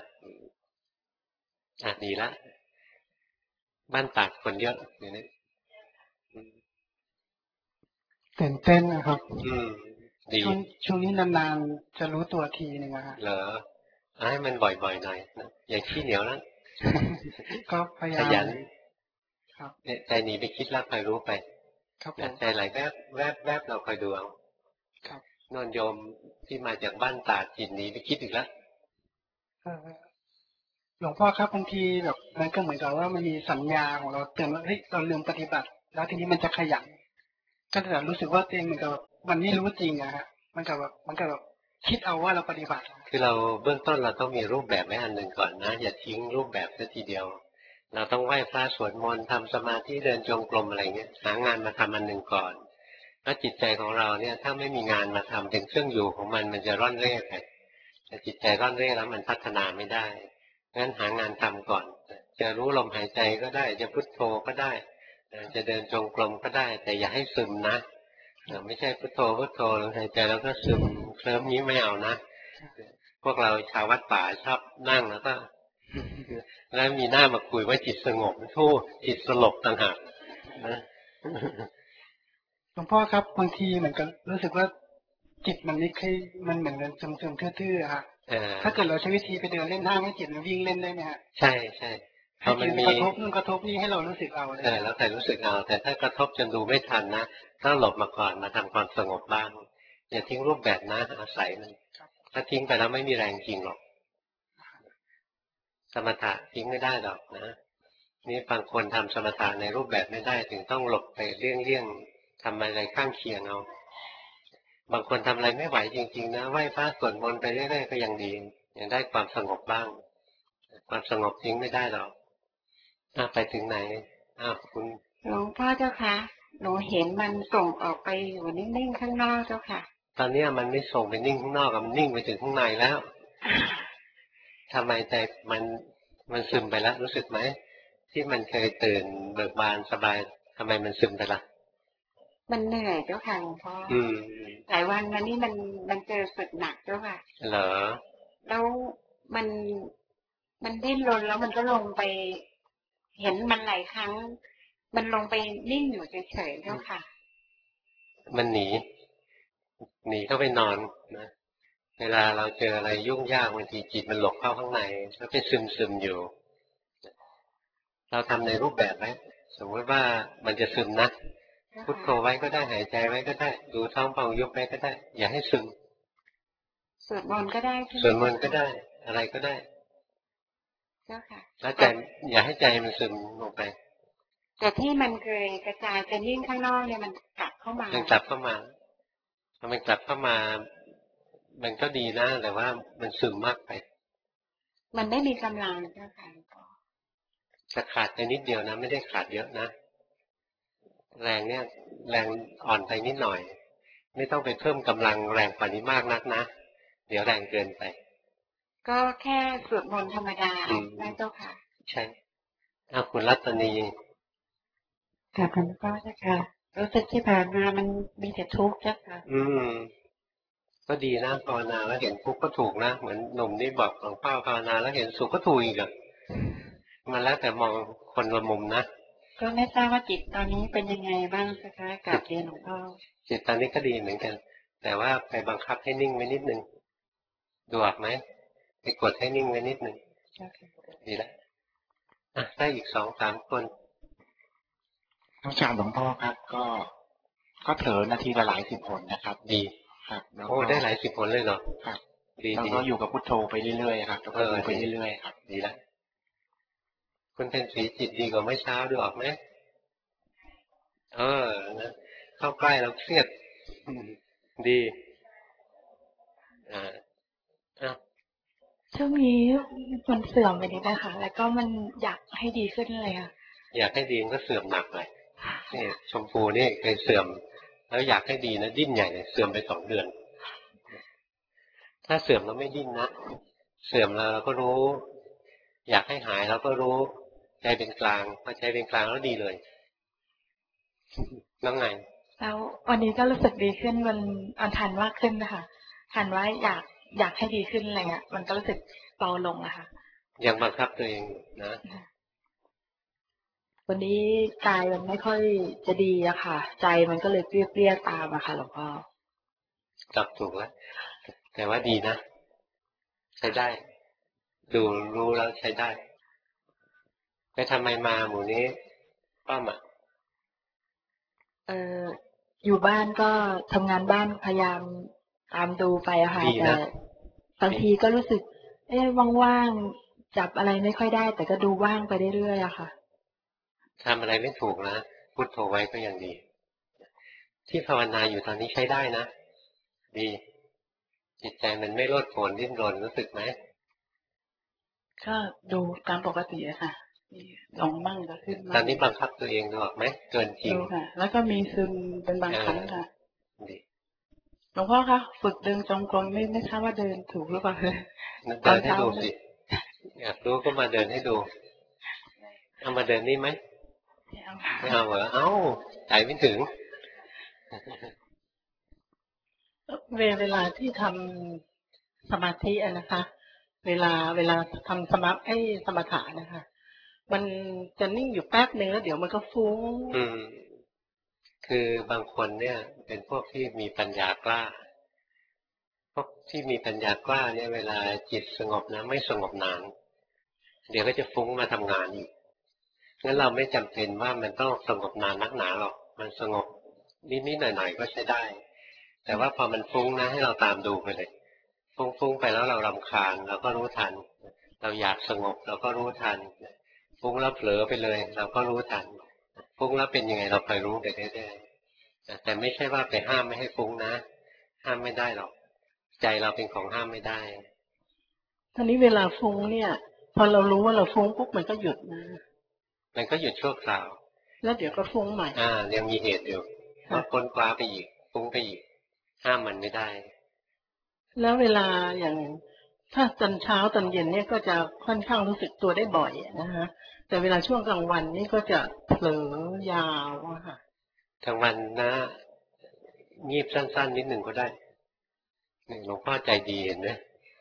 ดีละบ้านตากคนเยอะอย่างนี้
ตื่นเต้นนะครับ
ดี
ช่วงนี้นานๆจะรู้ตัวทีนึงนะฮะ
เหรอให้มันบ่อยๆหน่อยนะอย่าขี้เหนียวนะ
ก็พยายาม
ขยันครับเนี่ยใจหนีไปคิดแล้วคอยรู้ไปใจไหลแวบเราคอยดูเอา
ครับ
นนโยมที่มาจากบ้านตาดจิตหนีไปคิดอีกแล้ว
หลวงพ่อครับบางทีแบบมันก็เหมือนกับว่ามันมีสัญญาของเราเตือนว่าเฮ้ยเราลืมปฏิบัติแล้วทีนี้มันจะขยันก็จะรู้สึกว่าตัวเองเหมือนกับมันไม่รู้จริงอะฮะมันกับแบบคิดเอาว่าเราปฏิบัติ
คือเราเบื้องต้นเราต้องมีรูปแบบไว้อันหนึ่งก่อนนะอย่าทิ้งรูปแบบซะทีเดียวเราต้องไหว้พระสวดมนต์ทำสมาธิเดินจงกรมอะไรเงี้ยหางานมาทำอันหนึ่งก่อนแล้วจิตใจของเราเนี่ยถ้าไม่มีงานมาทำเป็นเครื่องอยู่ของมันจะร่อนเร่ไปแต่จิตใจร่อนเร่แล้วมันพัฒนาไม่ได้งั้นหางานทำก่อนจะรู้ลมหายใจก็ได้จะพุทโธก็ได้จะเดินจงกรมก็ได้แต่อย่าให้ซึมนะไม่ใช่พุทโธลมหายใจแล้วก็ซึมเคลิ้มนี้ไม่เอานะพวกเราชาววัดป่าชอบนั่งแล้วก็แล้วมีหน้ามาคุยว่าจิตสงบทู่จิตสลบต่างหากนะ
หลวงพ่อครับบางทีเหมือนกันรู้สึกว่าจิตมันไม่เคยมันเหมือนกันซึมๆทื่อๆฮะถ้าเกิดเราใช้วิธีไปเดินเล่นห้างให้จิตมันวิ่งเล่นได้ไหมฮะ
ใช่พอมันมี
กระทบนู่นกระทบนี่ให้เรารู้สึกเอาเลย
แล้วแต่รู้สึกเอาแต่ถ้ากระทบจนดูไม่ทันนะต้องหลบมาก่อนมาทำความสงบบ้างอย่าทิ้งรูปแบบนะอาศัยมันถ้าทิ้งไปแล้วไม่มีแรงจริงหรอกสมถะทิ้งไม่ได้หรอกนะนี่บางคนทำสมถะในรูปแบบไม่ได้ถึงต้องหลบไปเลี่ยงทำอะไรข้างเคียงเอาบางคนทำอะไรไม่ไหวจริงๆนะไหว้พระสวดมนต์ไปเรื่อยๆก็ยังดียังได้ความสงบบ้างความสงบทิ้งไม่ได้หรอกไปถึงไหนคุณ
หลวงพ่อเจ้าค่ะหนูเห็นมันส่งออกไปอยู่นิ่งๆข้างนอกเจ้าค่ะ
ตอนนี้มันไม่ส่งไปนิ่งข้างนอกมันนิ่งไปถึงข้างในแล้วทำไมใจมันซึมไปแล้วรู้สึกไหมที่มันเคยตื่นเบิกบานสบายทำไมมันซึมไปละ
มันเหนื่อยเจ้าค่ะหลวงพ่อหลายวันมานี่มันเจอฝึกหนักเจ้าค่ะ
เหรอ
แล้วมันดิ้นรนแล้วมันก็ลงไปเห็นมันหลายครั้งมันลงไปนิ่งอยู่เฉยๆเจ้าค่ะ
มันหนีเข้าไปนอนนะเวลาเราเจออะไรยุ่งยากบางทีจิตมันหลบเข้าข้างในแล้วไปซึมอยู่เราทำในรูปแบบไหมสมมติว่ามันจะซึมนะพุทโธไว้ก็ได้หายใจไว้ก็ได้ดูท้องพองยุบไว้ก็ได้อย่าให้ซึม
สวดมนต์ก็ได้
สวดมนต์ก็ได้อะไรก็ได้
เจ้าค่ะ
แล้วใจอย่าให้ใจมันซึมลงไป
แต่ที่มันเคยกระจายเป็นยิ่งข้างนอกเนี่ยมันกลับเข้ามา
มันกลับเข้ามาพอมันกลับเข้ามามันก็ดีนะแต่ว่ามันซึมมากไป
มันไม่มีกำลังเจ้าค่ะ
จะขาดไปนิดเดียวนะไม่ได้ขาดเยอะนะแรงเนี่ยแรงอ่อนไปนิดหน่อยไม่ต้องไปเพิ่มกำลังแรงกว่านี้มากนักนะเดี๋ยวแรงเกินไป
ก็แค่สวดมนต์ธรรมดาได้เจ้าค่ะ
ใช่คุณรัตนี
ค่ะหลวงพ่อเจ้าค่ะรู้สึกที่ผ่านมามันมีแต่ทุกข์เจ้าค่ะ
ก็ดีนะภาวนาแล้วเห็นทุกข์ก็ถูกนะเหมือนหนุ่มนี่บอกหลวงพ่อภาวนาแล้วเห็นสุขก็ถูกอีกอ่ะมันแล้วแต่มองคนละมุมนะ
ก็ไม่ทราบว่าจิตตอนนี้เป็นยังไงบ้างคะกับเรียนหลวงพ่อ
จิตตอนนี้ก็ดีเหมือนกันแต่ว่าไปบังคับให้นิ่งไว้นิดนึงดูออกไหมไปกดให้นิ่งไว้นิดนึงดีแล้วได้อีก2-3 คน
อาจารย์หลวงพ่อครับก็เผลอนาทีละหลาย10 หนนะครับ
ดี
ครับ
โอ้ได้หลาย10 หนเลยเหรอ
ครับดีแล้วก็อยู่กับพุทโธไปเรื่อยๆครับแล้วก็ดูไปเรื่อยๆครับ
ดีแล้วคุณเป็นสีจิตดีกว่าเมื่อเช้าดูออกไหมนะเข้าใกล้เราเครียดดี
ช่วงนี้มันเสื่อมไปนิดนะคะแล้วก็มันอยากให้ดีขึ้นเลยค่ะ
อยากให้ดีก็เสื่อมหนักเลยนี่ชมพูนี่เคยเสื่อมแล้วอยากให้ดีนะดิ้นใหญ่เลยเสื่อมไป2 เดือนถ้าเสื่อมแล้วไม่ดิ้นนะเสื่อมแล้วเราก็รู้อยากให้หายเราก็รู้ใจเป็นกลางพอใจเป็นกลางแล้วดีเลยแล้วไง
แล้ววันนี้ก็รู้สึกดีขึ้นมันทันมากขึ้นนะคะทันว่าอยากให้ดีขึ้นอะไรเงี้ยมันก็รู้สึกเบาลงอะค่ะ
ยังบังคับตัวเองนะ
วันนี้กายมันไม่ค่อยจะดีอะค่ะใจมันก็เลยเปรี้ยๆตามอะค่ะหลวงพ่อ
จับถูกแล้วแต่ว่าดีนะใช้ได้ดูรู้แล้วใช้ได้ไปทำไมมาหมู่นี้ป้ามา
อยู่บ้านก็ทำงานบ้านพยายามตามดูไปอะค่ะแต่บางทีก็รู้สึกว่างๆจับอะไรไม่ค่อยได้แต่ก็ดูว่างไปเรื่อยๆอะค่ะ
ทำอะไรไม่ถูกนะพุทโธไว้ก็ยังดีที่ภาวนาอยู่ตอนนี้ใช้ได้นะดีจิตใจมันไม่โลดโผนดิ้นรนรู้สึกไหม
ก็ดูตามปกติอะค่ะลงมั่งก็ขึ้น
ตอนนี้บังคับตัวเองดูออกไหมเกินจริง
ค่ะแล้วก็มีซึมเป็นบางครั้งค่ะ
ดี
หลวงพ่อคะฝึกเดินจงกรมไม่ทราบว่าเดินถูกหรือเปล่า
เดินให้ดูสิอยากรู้ก็มาเดินให้ดูเอามาเดินนี่ไหมไม่เอาเหรอเอ้าใจไม่ถึง
เวลาที่ทำสมาธินะคะเวลาทำสมถะนะคะมันจะนิ่งอยู่แป๊บนึงแล้วเดี๋ยวมันก็ฟุ้ง
คือบางคนเนี่ยเป็นพวกที่มีปัญญากล้าพวกที่มีปัญญากล้าเนี่ยเวลาจิตสงบนะไม่สงบนานเดี๋ยวก็จะฟุ้งมาทำงานอีกงั้นเราไม่จำเป็นว่ามันต้องสงบนานนักหนาหรอกมันสงบนิดๆหน่อยๆก็ใช้ได้แต่ว่าพอมันฟุ้งนะให้เราตามดูไปเลยฟุ้งไปแล้วเรารำคาญเราก็รู้ทันเราอยากสงบเราก็รู้ทันฟุ้งแล้วเผลอไปเลยเราก็รู้ทันฟุ้งแล้วเป็นยังไงเราคอยรู้ไปเรื่อยๆแต่ไม่ใช่ว่าไปห้ามไม่ให้ฟุ้งนะห้ามไม่ได้หรอกใจเราเป็นของห้ามไม่ได้
ทีนี้เวลาฟุ้งเนี่ยพอเรารู้ว่าเราฟุ้งปุ๊บมันก็หยุดนะ
มันก็หยุดชั่วคราว
แล้วเดี๋ยวก็ฟุ้งใหม่
ยังมีเหตุอยู่ก็ค้นคว้าไปอีกฟุ้งไปอีกห้ามมันไม่ได้
แล้วเวลาอย่างถ้าตอนเช้าตอนเย็นเนี่ยก็จะค่อนข้างรู้สึกตัวได้บ่อยนะฮะแต่เวลาช่วงกลางวันนี่ก็จะเผลอยาวอะค่ะ
กลางวันนะงีบสั้นๆนิดหนึ่งก็ได้หลวงพ่อใจดีเห็นไหม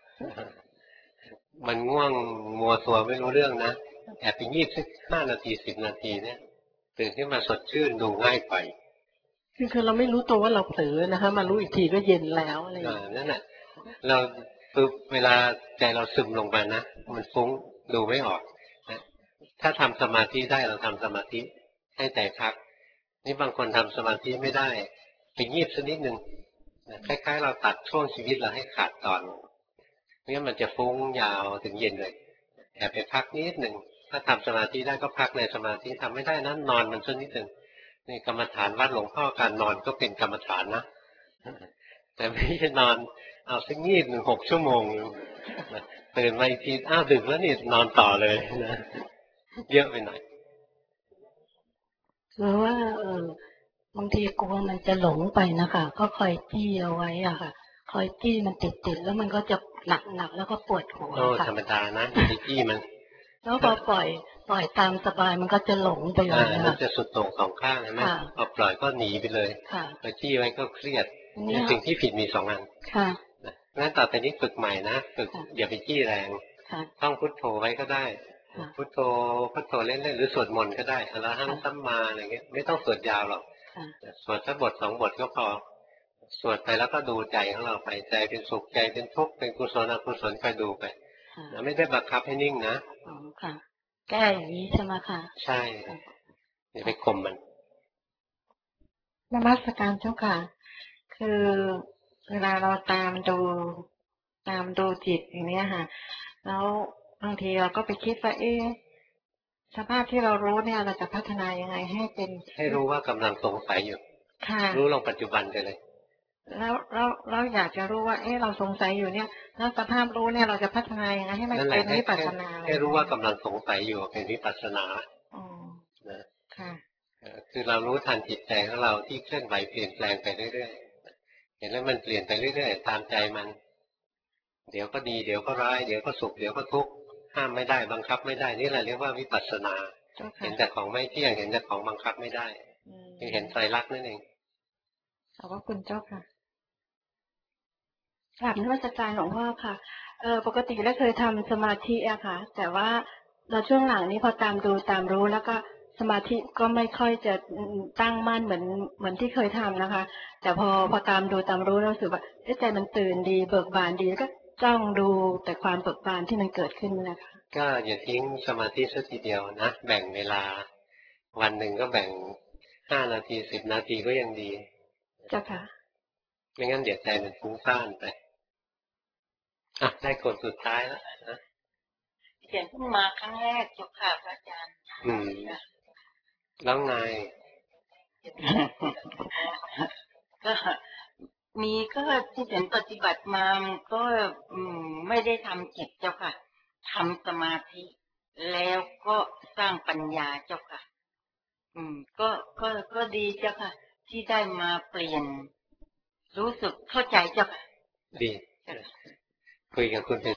มันง่วงมัวตัวไม่รู้เรื่องนะแอบไปงีบสัก5 นาที10 นาทีเนี่ยตื่นขึ้นมาสดชื่นดูง่ายไป
คือเราไม่รู้ตัวว่าเราเผลอนะคะมารู้อีกทีก็เย็นแล้วอะไรอย่างเงี้ย
นั่นแหละเราคือเวลาใจเราซึมลงไปนะมันฟุ้งดูไม่ออกนะถ้าทำสมาธิได้เราทำสมาธิให้ใจพักนี่บางคนทำสมาธิไม่ได้ไปงีบสักนิดนึงคล้ายๆเราตัดช่วงชีวิตเราให้ขาดตอนงั้นมันจะฟุ้งยาวถึงเย็นเลยแอบไปพักนิดหนึ่งถ้าทำสมาธิได้ก็พักในสมาธิทำไม่ได้นั้นนอนมันสักนิดหนึ่งนี่กรรมฐานวัดหลวงพ่อการนอนก็เป็นกรรมฐานนะแต่ไม่ใช่นอนเอาสักงีบ6 ชั่วโมงตื่นมาอีกทีอ้าวดึกแล้วนี่นอนต่อเลยนะเยอะไปหน่อย
คือว่าบางทีกลัวมันจะหลงไปนะคะก็คอยจี้เอาไว้อะค่ะคอยจี้มันติดแล้วมันก็จะหนักแล้วก็ปวดหัวค่ะ
ธรรมดานะอย่าไปจี้มัน
แล้วพอปล่อยตามสบายมันก็จะหลงไปเลยนะคะ
มันจะสุดโต่งสองข้างใช่ไหมพอปล่อยก็หนีไปเลยพอจี้ไว้ก็เครียดสิ่งที่ผิดมี2 อัน
ค่ะ
งั้นต่อไปนี้ฝึกใหม่นะฝึกอย่าไปจี้แรงต้องพุทโธไว้ก็ได้พุทโธเล่นๆหรือสวดมนต์ก็ได้อรหังสัมมาอะไรเงี้ยไม่ต้องสวดยาวหรอกสวดสักบท2 บทก็พอสวดไปแล้วก็ดูใจของเราไปใจเป็นสุขใจเป็นทุกข์เป็นกุศลอกุศลคอยดูไปไม่ได้บังคับให้นิ่งนะ
ค่ะแก้อย่างนี้ใช่ไหมคะ
ใช่อย่าไปข่มมัน
นมัสการเจ้าค่ะคือเวลาเราตามดูจิตอย่างนี้ค่ะแล้วบางทีเราก็ไปคิดว่าสภาพที่เรารู้เนี่ยเราจะพัฒนายังไงให้
รู้ว่ากำลังสงสัยอยู่รู้ลงปัจจุบันไปเลย
แล้วอยากจะรู้ว่าเราสงสัยอยู่เนี่ยแล้วสภาพรู้เนี่ยเราจะพัฒนายังไงให้มันเป็นวิปัสสนา
ให้รู้ว่ากำลังสงสัยอยู่เป็นวิปัสสนา
นะค่ะ
คือเรารู้ทันจิตใจของเราที่เคลื่อนไหวเปลี่ยนแปลงไปเรื่อยๆเห็นแล้วมันเปลี่ยนไปเรื่อยๆตามใจมันเดี๋ยวก็ดีเดี๋ยวก็ร้ายเดี๋ยวก็สุขเดี๋ยวก็ทุกข์ห้ามไม่ได้บังคับไม่ได้นี่แหละเรียกว่าวิปัสสนาเห็นแต่ของไม่เที่ยงเห็นแต่ของบังคับไม่ได้เห็นไตรลักษณ์นั่นเอง
ขอบคุณเจ้าค่ะ
กราบนมัสการหลวงพ่อค่ะปกติแล้วเคยทำสมาธิอะค่ะแต่ว่าเราช่วงหลังนี้พอตามดูตามรู้แล้วก็สมาธิก็ไม่ค่อยจะตั้งมั่นเหมือนที่เคยทำนะคะแต่พอตามดูตามรู้แล้วรู้สึกว่าใจมันตื่นดีเบิกบานดีแล้วก็จ้องดูแต่ความเบิกบานที่มันเกิดขึ้นนะคะ
ก็อย่าทิ้งสมาธิสักทีเดียวนะแบ่งเวลาวันหนึ่งก็แบ่ง5 นาที10 นาทีก็ยังดี
เจ้าค่ะ
ไม่งั้นเดี๋ยวใจมันฟุ้งซ่านไปได้คนสุดท้ายแล้วนะ
เขียนขึ้นมาครั้งแรกเจ้าค่ะพระอาจารย์
แล้วไง
ก็มีก็ที่เห็นปฏิบัติมาก็ไม่ได้ทำจิตเจ้าค่ะทำสมาธิแล้วก็สร้างปัญญาเจ้าค่ะก็ดีเจ้าค่ะที่ได้มาเปลี่ยนรู้สึกเข้าใจเจ้าค่ะ
ดีคุยกับคุณ